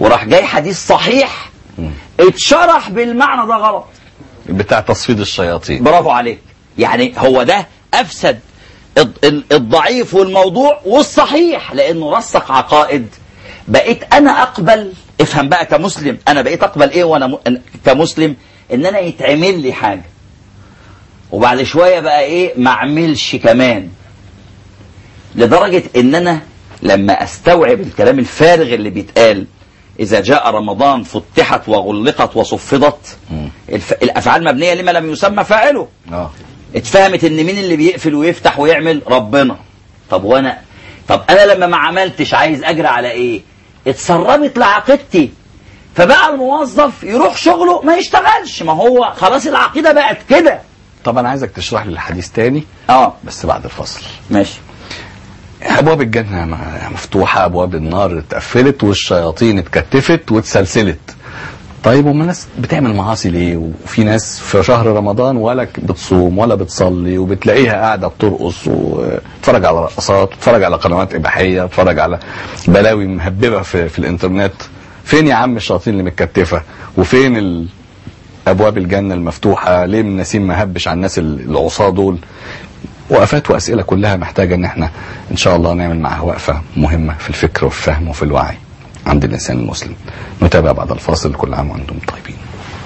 وراح جاي حديث صحيح اتشرح بالمعنى ده غلط بتاع تصفيد الشياطين. برافو عليك. يعني هو ده افسد الضعيف والموضوع والصحيح، لانه رسخ عقائد. بقيت انا اقبل، افهم بقى كمسلم، انا بقيت اقبل ايه وانا كمسلم؟ ان انا يتعمل لي حاجه وبعد شويه بقى ايه ما اعملش كمان، لدرجه ان انا لما استوعب الكلام الفارغ اللي بيتقال اذا جاء رمضان فتحت وغلقت وصفدت، الافعال مبنيه لما لم يسمى فاعله. اتفهمت ان مين اللي بيقفل ويفتح ويعمل؟ ربنا. طب انا لما ما عملتش عايز اجري على ايه؟ اتسربت لعقيدتي، فبقى الموظف يروح شغله ما يشتغلش، ما هو خلاص العقيده بقت كده. طبعا عايزك تشرح لي الحديث تاني بس بعد الفصل. ماشي. ابواب الجنه مفتوحه، ابواب النار اتقفلت، والشياطين اتكتفت واتسلسلت. طيب وما الناس بتعمل معاصي ليه؟ وفي ناس في شهر رمضان ولا بتصوم ولا بتصلي، وبتلاقيها قاعده بترقص وتتفرج على رقصات، وتتفرج على قنوات اباحيه، وتتفرج على بلاوي مهببه في الانترنت. فين يا عم الشياطين اللي متكتفه؟ وفين ابواب الجنه المفتوحه؟ ليه النسيم ما هبش على الناس العصاه دول؟ وقفات واسئله كلها محتاجه ان احنا ان شاء الله نعمل معها وقفه مهمه في الفكر والفهم وفي الوعي عند الانسان المسلم. نتابع بعد الفاصل. كل عام وانتم طيبين.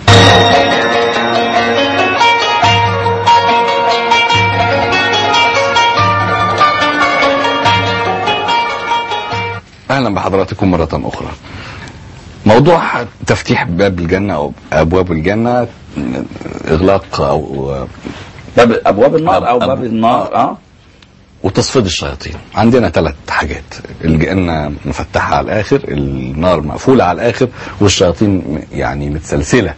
اهلا بحضراتكم مره اخرى. موضوع تفتيح باب الجنه او ابواب الجنه، اغلاق او باب ابواب النار او باب النار وتصفيد الشياطين. عندنا 3 حاجات: الجنه مفتحه على الاخر، النار مقفوله على الاخر، والشياطين يعني متسلسله.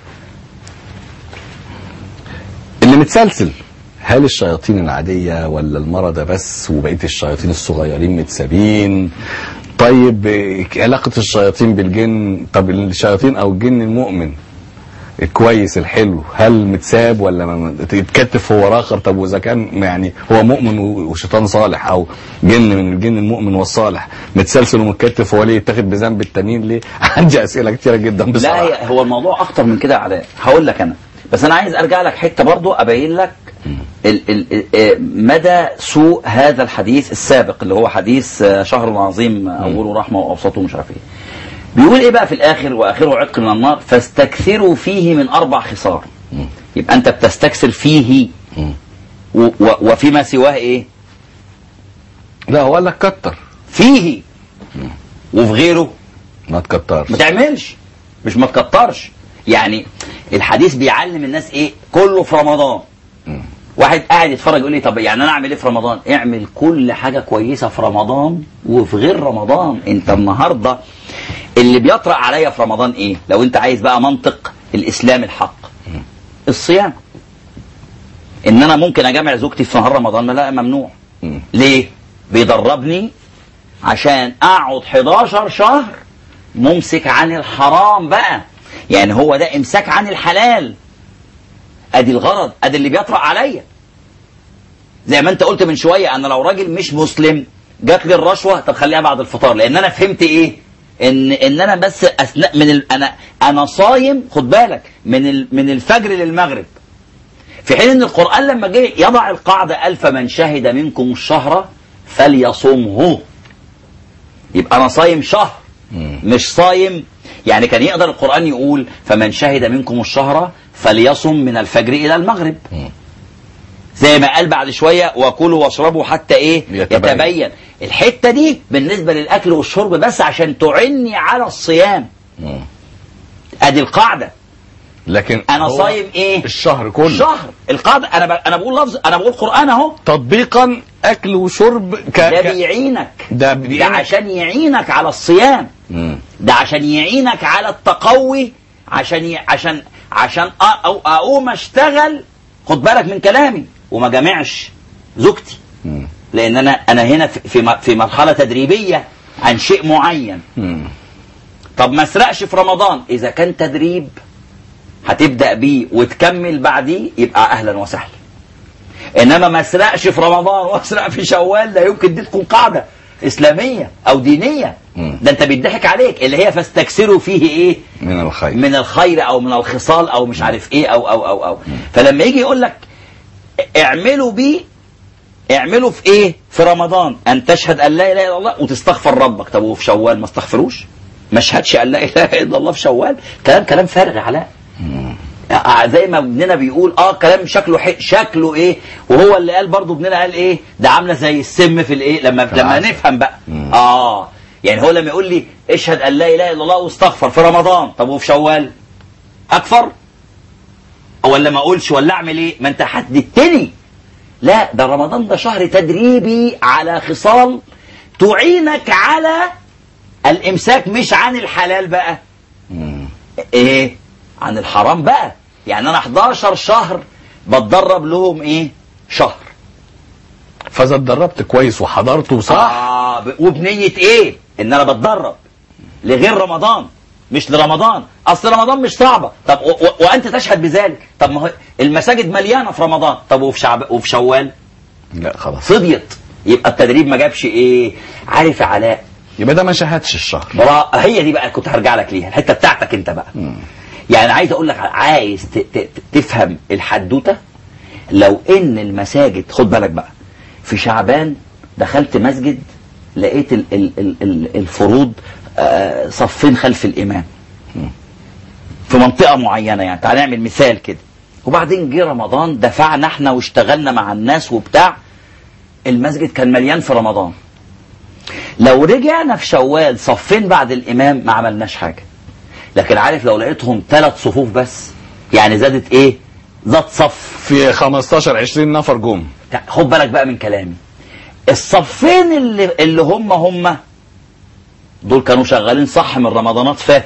اللي متسلسل هل الشياطين العاديه ولا المرضى بس وبقيه الشياطين الصغيرين متسابين؟ طيب علاقه الشياطين بالجن، طب الشياطين او الجن المؤمن الكويس الحلو هل متساب ولا يتكتف هو اخر؟ طب واذا كان يعني هو مؤمن وشيطان صالح او جن من الجن المؤمن والصالح متسلسل ومتكتف، هو ليه يتاخد بذنب التانيين ليه؟ عندي اسئله كتيره جدا بصراحه. لا هو الموضوع اخطر من كده علاء، هقول لك انا، بس انا عايز ارجع لك حته برضو ابين لك مدى سوء هذا الحديث السابق اللي هو حديث شهر عظيم اوله رحمه واوسطه مش عارف ايه. بيقول ايه بقى في الاخر؟ واخره عتق من النار فاستكثروا فيه من 4 خصال. يبقى انت بتستكثر فيه وفيما سواه ايه؟ لا هو قال لك كتر فيه وفي غيره ما تكترش، ما تعملش، مش ما تكترش. يعني الحديث بيعلم الناس ايه؟ كله في رمضان. واحد قاعد يتفرج يقول لي طب يعني انا اعمل ايه في رمضان؟ اعمل كل حاجه كويسه في رمضان وفي غير رمضان. انت النهارده اللي بيطرأ عليا في رمضان ايه؟ لو انت عايز بقى منطق الاسلام الحق، الصيام. ان انا ممكن اجامع زوجتي في نهار رمضان؟ لا ممنوع. ليه؟ بيدربني عشان اقعد 11 شهر ممسك عن الحرام بقى. يعني هو ده امساك عن الحلال. ادي الغرض، ادي اللي بيطرأ عليا. زي ما انت قلت من شويه، انا لو راجل مش مسلم جات لي الرشوه، طب خليها بعد الفطار، لان انا فهمت ايه؟ ان انا بس اثناء من انا صايم، خد بالك، من الفجر للمغرب. في حين ان القرآن لما جه يضع القاعده قال فمن شهد منكم الشهر فليصمه. يبقى انا صايم شهر مش صايم. يعني كان يقدر القرآن يقول فمن شهد منكم الشهر فليصم من الفجر الى المغرب، زي ما قال بعد شويه وكلوا واشربوا حتى ايه؟ يتبين. الحته دي بالنسبه للاكل والشرب بس عشان تعني على الصيام. ادي القاعده. لكن انا صايم ايه؟ الشهر كله. الشهر. القاعده انا بقول لفظ، انا بقول قرآن اهو. تطبيقا اكل وشرب ده بيعينك. ده عشان يعينك على الصيام. ده عشان يعينك على التقوي، عشان اقوم اشتغل. خد بالك من كلامي، وما جامعش زوجتي، لان انا هنا في مرحله تدريبيه عن شيء معين. طب ما اسرقش في رمضان، اذا كان تدريب هتبدا بيه وتكمل بعديه يبقى اهلا وسهلا. انما ما اسرقش في رمضان واسرق في شوال، لا يمكن دي تكون قاعده. اسلاميه او دينيه. ده انت بيضحك عليك، اللي هي فاستكثروا فيه ايه من الخير او من الخصال او مش عارف ايه او فلما يجي يقول لك اعملوا بيه، اعملوا في ايه؟ في رمضان ان تشهد ان لا اله الا الله وتستغفر ربك. طب وفي شوال ما استغفروش؟ ما اشهدش ان لا اله الا الله في شوال؟ كلام فارغ يا علاء. زي ما ابننا بيقول كلام شكله ايه، وهو اللي قال برضو ابننا قال ايه، ده عامله زي السم في الايه، لما نفهم بقى. يعني هو لما يقول لي اشهد ان لا اله الا الله واستغفر في رمضان، طب وفي شوال اكفر ولا ما اقولش ولا اعمل ايه؟ ما انت حددتني. لا، ده رمضان ده شهر تدريبي على خصال تعينك على الامساك، مش عن الحلال بقى، ايه، عن الحرام بقى. يعني انا 11 شهر بتدرب لهم ايه، شهر. فاذا اتدربت كويس وحضرت وصح وبنية ايه، ان انا بتدرب لغير رمضان مش لرمضان. اصل رمضان مش صعبة. طب وانت تشهد بذلك. طب ما هو المساجد مليانة في رمضان، طب وفي شوال لا خلاص فضيت. يبقى التدريب ما جابش ايه، عارف يا علاء؟ يبقى ده ما شهدش الشهر. هي دي بقى كنت هرجع لك ليها، الحتة بتاعتك انت بقى. يعني عايز اقول لك، عايز تفهم الحدوتة. لو ان المساجد، خد بالك بقى، في شعبان دخلت مسجد لقيت الفروض صفين خلف الامام في منطقة معينة. يعني تعال نعمل مثال كده. وبعدين جه رمضان، دفعنا احنا واشتغلنا مع الناس وبتاع، المسجد كان مليان في رمضان. لو رجعنا في شوال صفين بعد الامام ما عملناش حاجة. لكن عارف لو لقيتهم 3 صفوف بس، يعني زادت ايه، زاد صف في 15-20 نفر جم. خد بالك بقى من كلامي. الصفين اللي هم دول كانوا شغالين صح من رمضانات فاتت،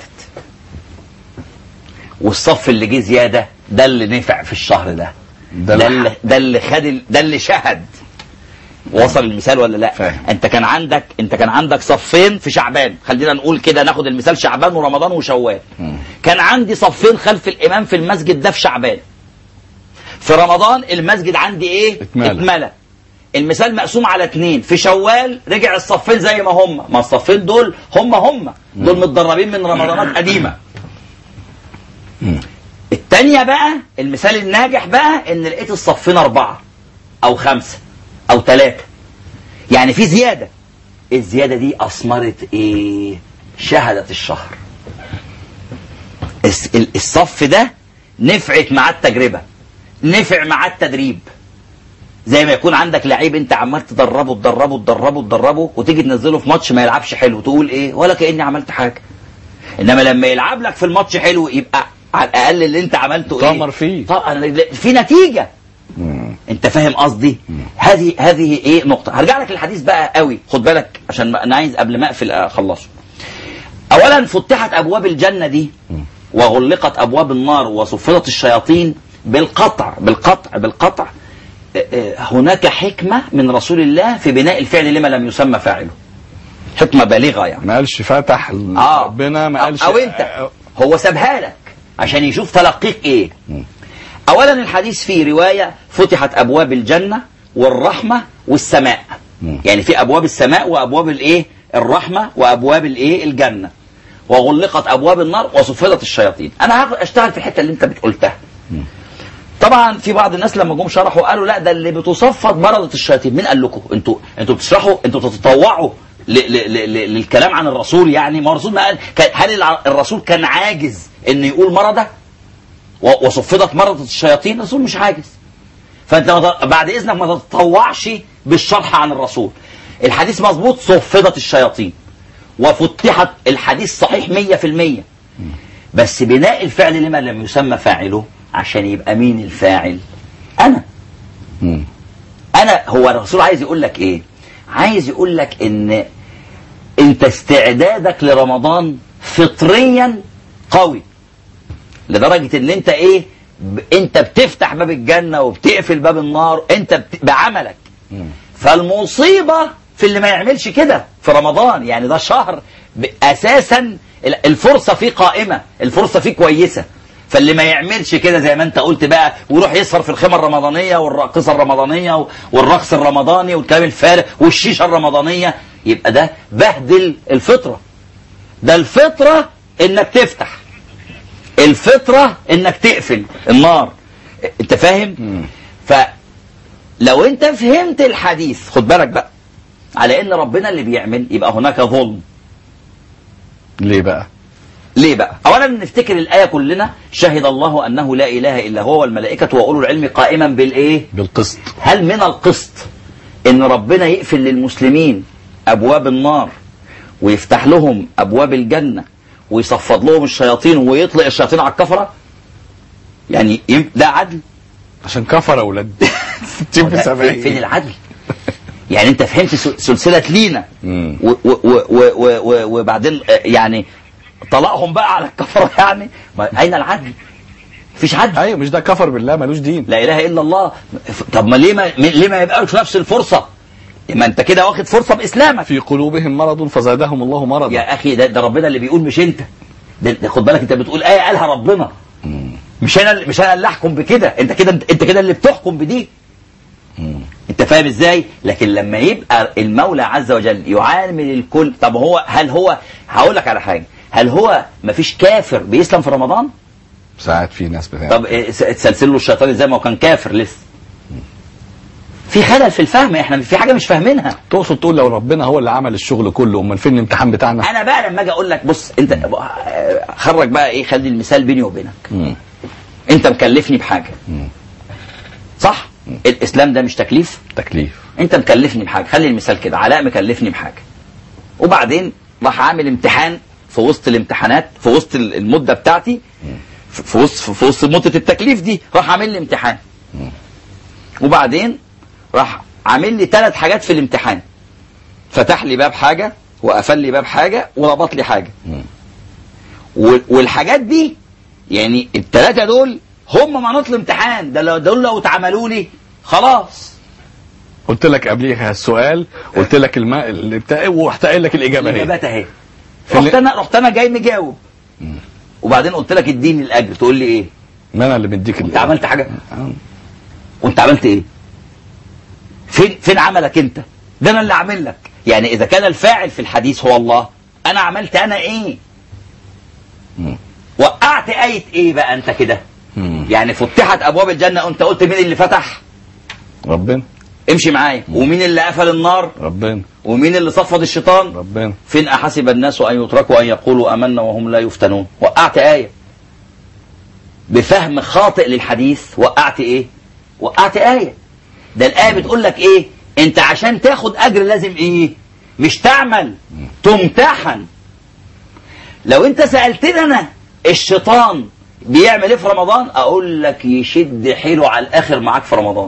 والصف اللي جه زياده ده اللي نفع في الشهر ده. ده اللي خد، ده اللي شهد. وصل المثال ولا لا؟ فاهم. انت كان عندك صفين في شعبان، خلينا نقول كده، ناخد المثال شعبان ورمضان وشوال. كان عندي صفين خلف الامام في المسجد ده في شعبان. في رمضان المسجد عندي ايه، اتملى. المثال مقسوم على 2. في شوال رجع الصفين زي ما هم. ما الصفين دول هم دول متدربين من رمضانات قديمة. التانية بقى، المثال الناجح بقى، ان لقيت الصفين 4 أو 5 أو 3، يعني في زيادة. الزيادة دي أثمرت ايه، شهدت الشهر. الصف ده نفعت مع التجربة، نفع مع التدريب. زي ما يكون عندك لعيب انت عمال تدربه وتيجي تنزله في ماتش ما يلعبش حلو، تقول ايه، ولا كأني عملت حاجة. انما لما يلعب لك في الماتش حلو، يبقى على الاقل اللي انت عملته ايه، ثمر فيه، في نتيجة. انت فاهم قصدي؟ هذه ايه نقطة. هرجع لك للحديث بقى قوي، خد بالك عشان انا عايز قبل ما اقفل اخلصه. اولا فتحت ابواب الجنة دي وغلقت ابواب النار وصفدت الشياطين بالقطع. هناك حكمة من رسول الله في بناء الفعل لما لم يسمى فاعله. حكمة بالغة يعني. ما قالش فتح ربنا، ما قالش أو انت، هو سابها لك عشان يشوف تلقيك ايه. اولا الحديث فيه رواية فتحت ابواب الجنة والرحمة والسماء. يعني في ابواب السماء وابواب الايه، الرحمة وابواب الايه، الجنة. وغلقت ابواب النار وصفدت الشياطين. انا اشتغل في الحتة اللي انت بتقولتها. طبعا في بعض الناس لما جم شرحوا قالوا لا، ده اللي بتصفد مرضة الشياطين. مين قال لكم؟ انتوا بتشرحوا، انتوا بتتطوعوا للكلام عن الرسول. يعني ما الرسول ما قال، هل الرسول كان عاجز انه يقول مرضة وصفدت مرضة الشياطين؟ الرسول مش عاجز. فانت بعد اذنك ما تتطوعش بالشرح عن الرسول. الحديث مظبوط، صفدت الشياطين وفتحت. الحديث صحيح 100%. بس بناء الفعل لما لم يسمى فاعله، عشان يبقى مين الفاعل؟ أنا. هو الرسول عايز يقول لك إيه؟ عايز يقول لك إن أنت استعدادك لرمضان فطريا قوي، لدرجة إن أنت إيه؟ أنت بتفتح باب الجنة وبتقفل باب النار، أنت بعملك. فالمصيبة في اللي ما يعملش كده في رمضان. يعني ده شهر أساسا الفرصة فيه قائمة، الفرصة فيه كويسة. فاللي ما يعملش كده زي ما انت قلت بقى، ويروح يسهر في الخيمة الرمضانية والراقصة الرمضانية والرقص الرمضاني والكلام الفارغ والشيشة الرمضانية، يبقى ده بهدل الفطرة. ده الفطرة انك تفتح، الفطرة انك تقفل النار. انت فاهم؟ فلو انت فهمت الحديث، خد بالك بقى على ان ربنا اللي بيعمل، يبقى هناك ظلم. ليه بقى؟ ليه بقى؟ اولا نفتكر الايه كلنا، شهد الله انه لا اله الا هو والملائكه واولو العلم قائما بالايه؟ بالقسط. هل من القسط ان ربنا يقفل للمسلمين ابواب النار ويفتح لهم ابواب الجنه ويصفد لهم الشياطين ويطلق الشياطين على الكفره؟ يعني ده عدل؟ عشان كفر اولاد فين العدل؟ يعني انت فهمت سلسله لينا وبعدين يعني طلقهم بقى على الكفره، يعني اين العدل؟ مفيش عدل. ايوه، مش ده كفر بالله ملوش دين، لا اله الا الله. طب ما ليه ما يبقاش نفس الفرصه؟ ما انت كده واخد فرصه باسلامك. في قلوبهم مرض فزادهم الله مرضا. يا اخي ده ربنا اللي بيقول، مش انت. ده خد بالك، انت بتقول ايه قالها ربنا، مش انا اللي احكم بكده. انت كده اللي بتحكم بدي. انت فاهم ازاي؟ لكن لما يبقى المولى عز وجل يعامل الكل، طب هل هو هقول لك على حاجه، هل هو مفيش كافر بيسلم في رمضان؟ ساعات في ناس بتعمل. طب تسلسل له الشيطان ازاي ما هو كان كافر لسه؟ في خلل في الفهم، احنا في حاجه مش فاهمينها. تقصد تقول لو ربنا هو اللي عمل الشغل كله، امال فين الامتحان بتاعنا؟ انا بقى لما اجي اقول لك بص، انت خرج بقى ايه، خلي المثال بيني وبينك. انت مكلفني بحاجه، صح؟ الاسلام ده مش تكليف؟ تكليف. انت مكلفني بحاجه، خلي المثال كده، علاء مكلفني بحاجه، وبعدين راح عامل امتحان في وسط الامتحانات، في وسط المده بتاعتي، في وسط مده التكليف دي، راح عامل لي امتحان، وبعدين راح عامل لي 3 حاجات في الامتحان، فتح لي باب حاجه وقفل لي باب حاجه وربط لي حاجه. والحاجات دي يعني ال3 دول هم مناط الامتحان ده، دول لو اتعملوا لي خلاص. قلت لك قبليها السؤال، قلت لك اللي بتاع، ورحت قايل لك الاجابه اهي. الاجابات اهي. رحت انا جاي مجاوب، وبعدين قلت لك اديني الاجر، تقول لي ايه؟ ما انا اللي مديك. انت عملت حاجه؟ وانت عملت ايه؟ فين عملك انت؟ ده انا اللي عامل لك. يعني اذا كان الفاعل في الحديث هو الله، انا عملت انا ايه؟ وقعت آية ايه بقى انت كده؟ يعني فتحت ابواب الجنه، وانت قلت مين اللي فتح؟ ربنا. امشي معايا. ومين اللي قفل النار؟ ربنا. ومين اللي صفد الشيطان؟ ربنا. فين احسب الناس ان يتركوا ان يقولوا امنا وهم لا يفتنون؟ وقعت آية بفهم خاطئ للحديث. وقعت ايه؟ وقعت آية. ده الآية بتقول لك ايه؟ انت عشان تاخد اجر لازم ايه؟ مش تعمل، تمتحن. لو انت سألتني انا الشيطان بيعمل ايه في رمضان، اقول لك يشد حيله على الاخر معاك في رمضان.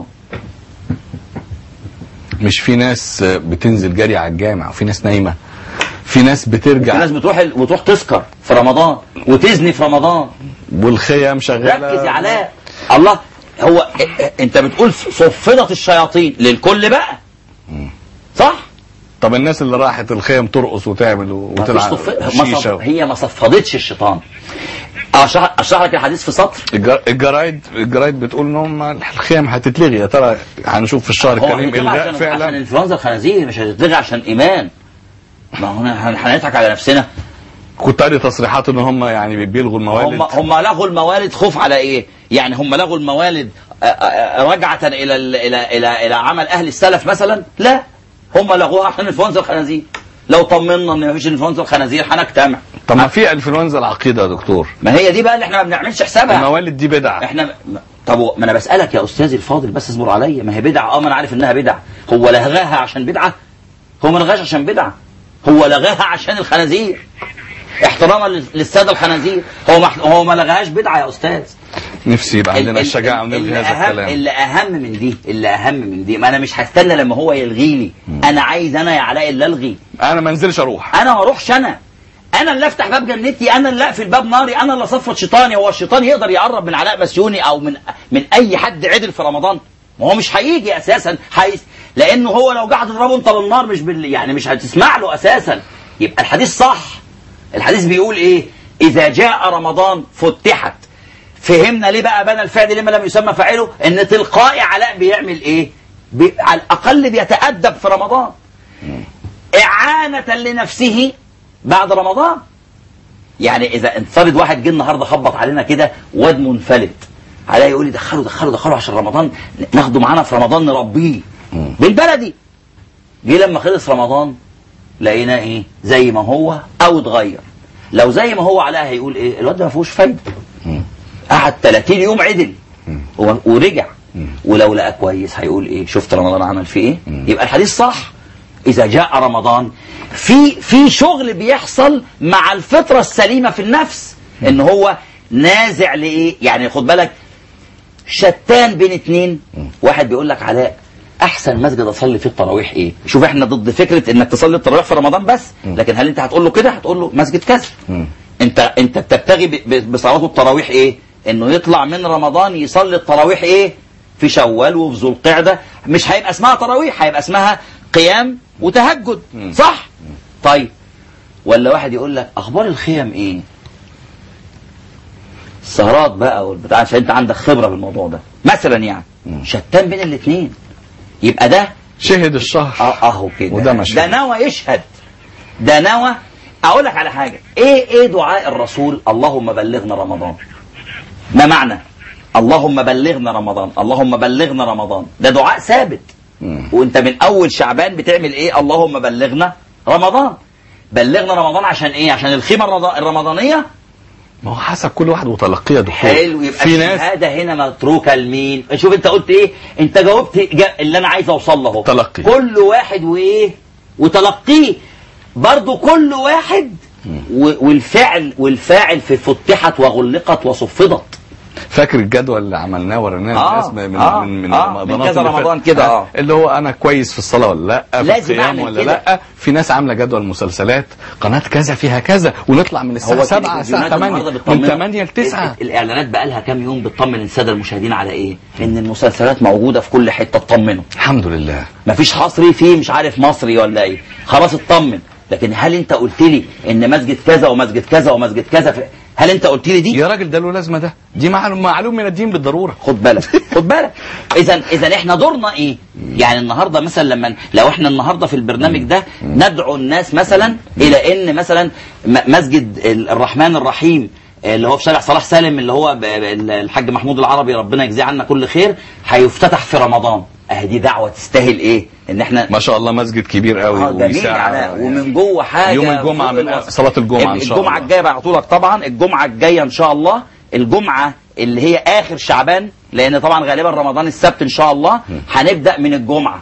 مش في ناس بتنزل جري على الجامع، وفي ناس نايمه، في ناس بترجع، في ناس بتروح تسكر في رمضان وتزني في رمضان، والخيام شغاله. ركز يا علاء. الله، هو انت بتقول صفدت الشياطين للكل بقى، صح؟ طب الناس اللي راحت الخيام ترقص وتعمل وتلعب شيشه، هي ما صفدتش الشيطان. اشرح لك الحديث في سطر. الجرايد بتقول ان هم الخيام هتتلغي. يا ترى هنشوف في الشهر الكريم الغاء فعلا؟ عشان انفلونزا الخنازير، مش هتتلغي عشان ايمان. ما هو هنضحك على نفسنا. كنت قاري تصريحات ان هم يعني بيلغوا الموالد. هم لغوا الموالد خوف على ايه؟ يعني هم لغوا الموالد رجعة الى عمل اهل السلف مثلا؟ لا، هم لغوها عشان انفلونزا الخنازير. لو طمنا ان مفيش انفلونزا الخنازير هنجتمع. طب ما في انفلونزا العقيده يا دكتور. ما هي دي بقى اللي احنا ما بنعملش حسابها. الموالد دي بدعه. احنا طب ما انا بسالك يا استاذي الفاضل، بس اصبر عليا. ما هي بدعه، ما انا عارف انها بدعه. هو لغاها عشان بدعه؟ هو ما لغاش عشان بدعه، هو لغاها عشان الخنازير، احتراما للساده الخنازير. هو ما لغاهاش بدعه يا استاذ. نفسي يبقى عندنا الشجاعه ونلغي هذا الكلام. اللي اهم من دي ما انا مش هستنى لما هو يلغي لي. انا عايز انا يا علاء اللي الغي. انا ما انزلش اروح. انا ما اروحش. انا اللي افتح باب جنتي، انا اللي اقفل باب ناري، انا اللي اصفد شيطاني. هو الشيطان يقدر يقرب من علاء بسيوني او من اي حد عدل في رمضان؟ ما هو مش هيجي اساسا، لانه هو لو قعد تضربه انت بالنار يعني مش هتسمع له اساسا. يبقى الحديث صح. الحديث بيقول ايه؟ اذا جاء رمضان فتحت. فهمنا ليه بقى بنى الفعل لما لم يسمى فاعله؟ ان تلقائي علاء بيعمل ايه؟ على الاقل بيتأدب في رمضان. إعانة لنفسه بعد رمضان. يعني إذا انفرد واحد جه النهارده خبط علينا كده واد منفلت عليه يقول لي دخله عشان رمضان ناخده معانا في رمضان نربيه بالبلدي. جه لما خلص رمضان لقيناه ايه؟ زي ما هو او اتغير. لو زي ما هو عليها هيقول ايه؟ الواد ده ما فيهوش فايده. قعد 30 يوم عدل ورجع. ولو لقى كويس هيقول ايه؟ شفت رمضان عمل فيه ايه؟ يبقى الحديث صح. اذا جاء رمضان في شغل بيحصل مع الفطره السليمه في النفس، ان هو نازع لايه؟ يعني خد بالك شتان بين اتنين. واحد بيقول لك علاء احسن مسجد اصلي فيه التراويح ايه؟ شوف احنا ضد فكره انك تصلي التراويح في رمضان بس، لكن هل انت هتقول له كده؟ هتقول له مسجد كذا. انت بتبتغي بصلاه التراويح ايه؟ انه يطلع من رمضان يصلي التراويح ايه؟ في شوال وفي ذو القعده. مش هيبقى اسمها تراويح، هيبقى اسمها قيام وتهجد. صح؟ طيب ولا واحد يقول لك اخبار الخيم ايه؟ السهرات بقى والبتاع، عشان انت عندك خبره بالموضوع ده مثلا. يعني شتان بين الاثنين. يبقى ده شهد الشهر اهو كده، وده مش ده نوى يشهد، ده نوى. اقول لك على حاجه، ايه دعاء الرسول؟ اللهم بلغنا رمضان. ما معنى اللهم بلغنا رمضان؟ اللهم بلغنا رمضان ده دعاء ثابت. وانت من اول شعبان بتعمل ايه؟ اللهم بلغنا رمضان. بلغنا رمضان عشان ايه؟ عشان الخيمه الرمضانيه. ما هو حسب كل واحد وتلقيه دكتور. حلو. يبقى في ناس الشهاده هنا متروكه لمين؟ شوف انت قلت ايه؟ انت جاوبت اللي انا عايز اوصل له. تلقي كل واحد وايه؟ وتلقيه برضو كل واحد. والفاعل في فتحت وغلقت وصفدت. فاكر الجدول اللي عملناه ورناه الناس من كذا رمضان كده اللي هو انا كويس في الصلاه ولا لا، في القيام ولا لا. في ناس عامله جدول مسلسلات، قناه كذا فيها كذا، ونطلع من الساعه 7 الساعه 8 من 8 ل 9. الاعلانات بقى لها كام يوم بتطمن الساده المشاهدين على ايه؟ ان المسلسلات موجوده في كل حته. اطمنوا الحمد لله، مفيش حصري فيه مش عارف مصري ولا ايه. خلاص اطمن. لكن هل انت قلت لي ان مسجد كذا ومسجد كذا ومسجد كذا هل انت قلت لي دي؟ يا راجل ده له لازمه، ده دي معلوم من الدين بالضروره. خد بالك اذا احنا دورنا ايه؟ يعني النهارده مثلا لو احنا النهارده في البرنامج ده ندعو الناس مثلا الى ان مثلا مسجد الرحمن الرحيم اللي هو في شارع صلاح سالم اللي هو الحاج محمود العربي ربنا يجزيه عنا كل خير هيفتتح في رمضان. دي دعوه تستاهل ايه؟ ان احنا ما شاء الله مسجد كبير قوي ومساعة ومن جوه حاجه. يوم الجمعه من صلاه الجمعه ان شاء الله. الجمعه الجايه بعتوا لك طبعا. الجمعه الجايه ان شاء الله، الجمعه اللي هي اخر شعبان، لان طبعا غالبا رمضان السبت ان شاء الله. هنبدا من الجمعه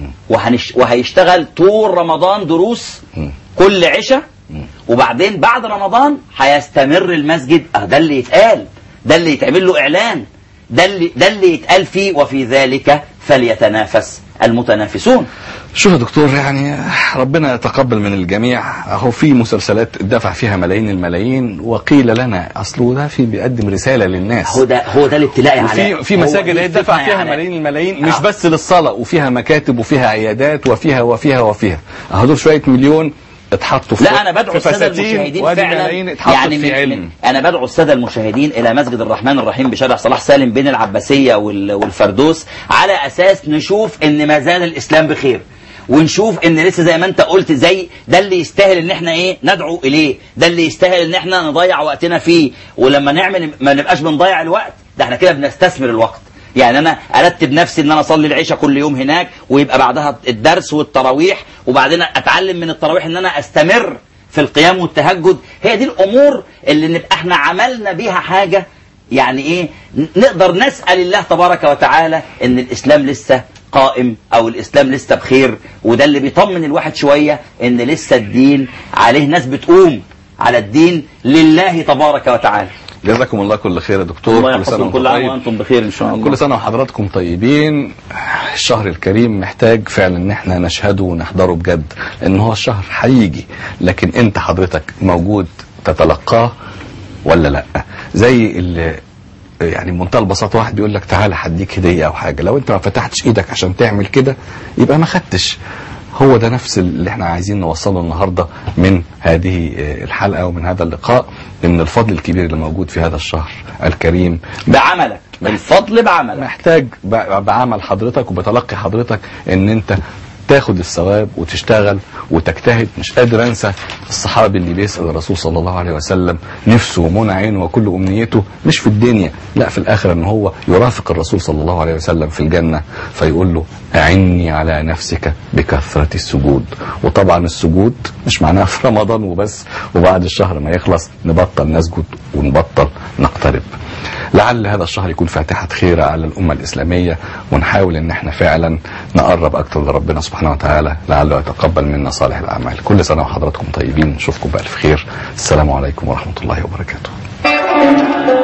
وهيشتغل طول رمضان دروس كل عشاء. وبعدين بعد رمضان هيستمر المسجد. ده اللي يتقال، ده اللي يتعمل له اعلان، ده اللي يتقال فيه وفي ذلك فليتنافس المتنافسون. شوف يا دكتور، يعني ربنا يتقبل من الجميع. اهو في مسلسلات دفع فيها ملايين الملايين، وقيل لنا اصله ده بيقدم رساله للناس. هو ده الابتلاء على في مساجد دفع فيها ملايين الملايين مش بس للصلاه، وفيها مكاتب وفيها عيادات وفيها اهو دول شويه مليون اتحطوا في. لا انا بدعو الساده المشاهدين فعلا، يعني في علم. انا بدعو الساده المشاهدين الى مسجد الرحمن الرحيم بشارع صلاح سالم بين العباسيه والفردوس، على اساس نشوف ان ما زال الاسلام بخير، ونشوف ان لسه زي ما انت قلت زي ده اللي يستاهل ان احنا ايه ندعو اليه، ده اللي يستاهل ان احنا نضيع وقتنا فيه. ولما نعمل ما نبقاش بنضيع الوقت، ده احنا كده بنستثمر الوقت. يعني انا ارتب نفسي ان انا اصلي العشاء كل يوم هناك، ويبقى بعدها الدرس والتراويح، وبعدين اتعلم من التراويح ان انا استمر في القيام والتهجد. هي دي الامور اللي نبقى احنا عملنا بيها حاجه، يعني ايه نقدر نسال الله تبارك وتعالى ان الاسلام لسه قائم او الاسلام لسه بخير. وده اللي بيطمن الواحد شويه، ان لسه الدين عليه ناس بتقوم على الدين لله تبارك وتعالى. جزاكم الله كل خير يا دكتور. الله يحفظكم كل عام وانتم بخير ان شاء الله. كل سنه وحضراتكم طيبين. الشهر الكريم محتاج فعلا ان احنا نشهده ونحضره بجد، لان هو الشهر هيجي، لكن انت حضرتك موجود تتلقاه ولا لا؟ زي اللي يعني بمنتهى البساطه واحد بيقول لك تعالى هديك هديه او حاجه، لو انت ما فتحتش ايدك عشان تعمل كده يبقى ما خدتش. هو ده نفس اللي احنا عايزين نوصله النهارده من هذه الحلقه ومن هذا اللقاء، من الفضل الكبير اللي موجود في هذا الشهر الكريم بعملك. الفضل بعملك، محتاج بعمل حضرتك وبتلقي حضرتك ان انت تاخد الثواب وتشتغل وتجتهد. مش قادر انسى الصحابي اللي بيسأل الرسول صلى الله عليه وسلم، نفسه ومنى عينه وكل امنيته مش في الدنيا، لا في الاخره، ان هو يرافق الرسول صلى الله عليه وسلم في الجنه. فيقول له اعني على نفسك بكثره السجود. وطبعا السجود مش معناها في رمضان وبس وبعد الشهر ما يخلص نبطل نسجد ونبطل نقترب. لعل هذا الشهر يكون فاتحة خير على الأمة الإسلامية، ونحاول ان احنا فعلا نقرب أكثر لربنا سبحانه وتعالى، لعله يتقبل منا صالح الأعمال. كل سنة وحضراتكم طيبين، نشوفكم بألف خير. السلام عليكم ورحمة الله وبركاته.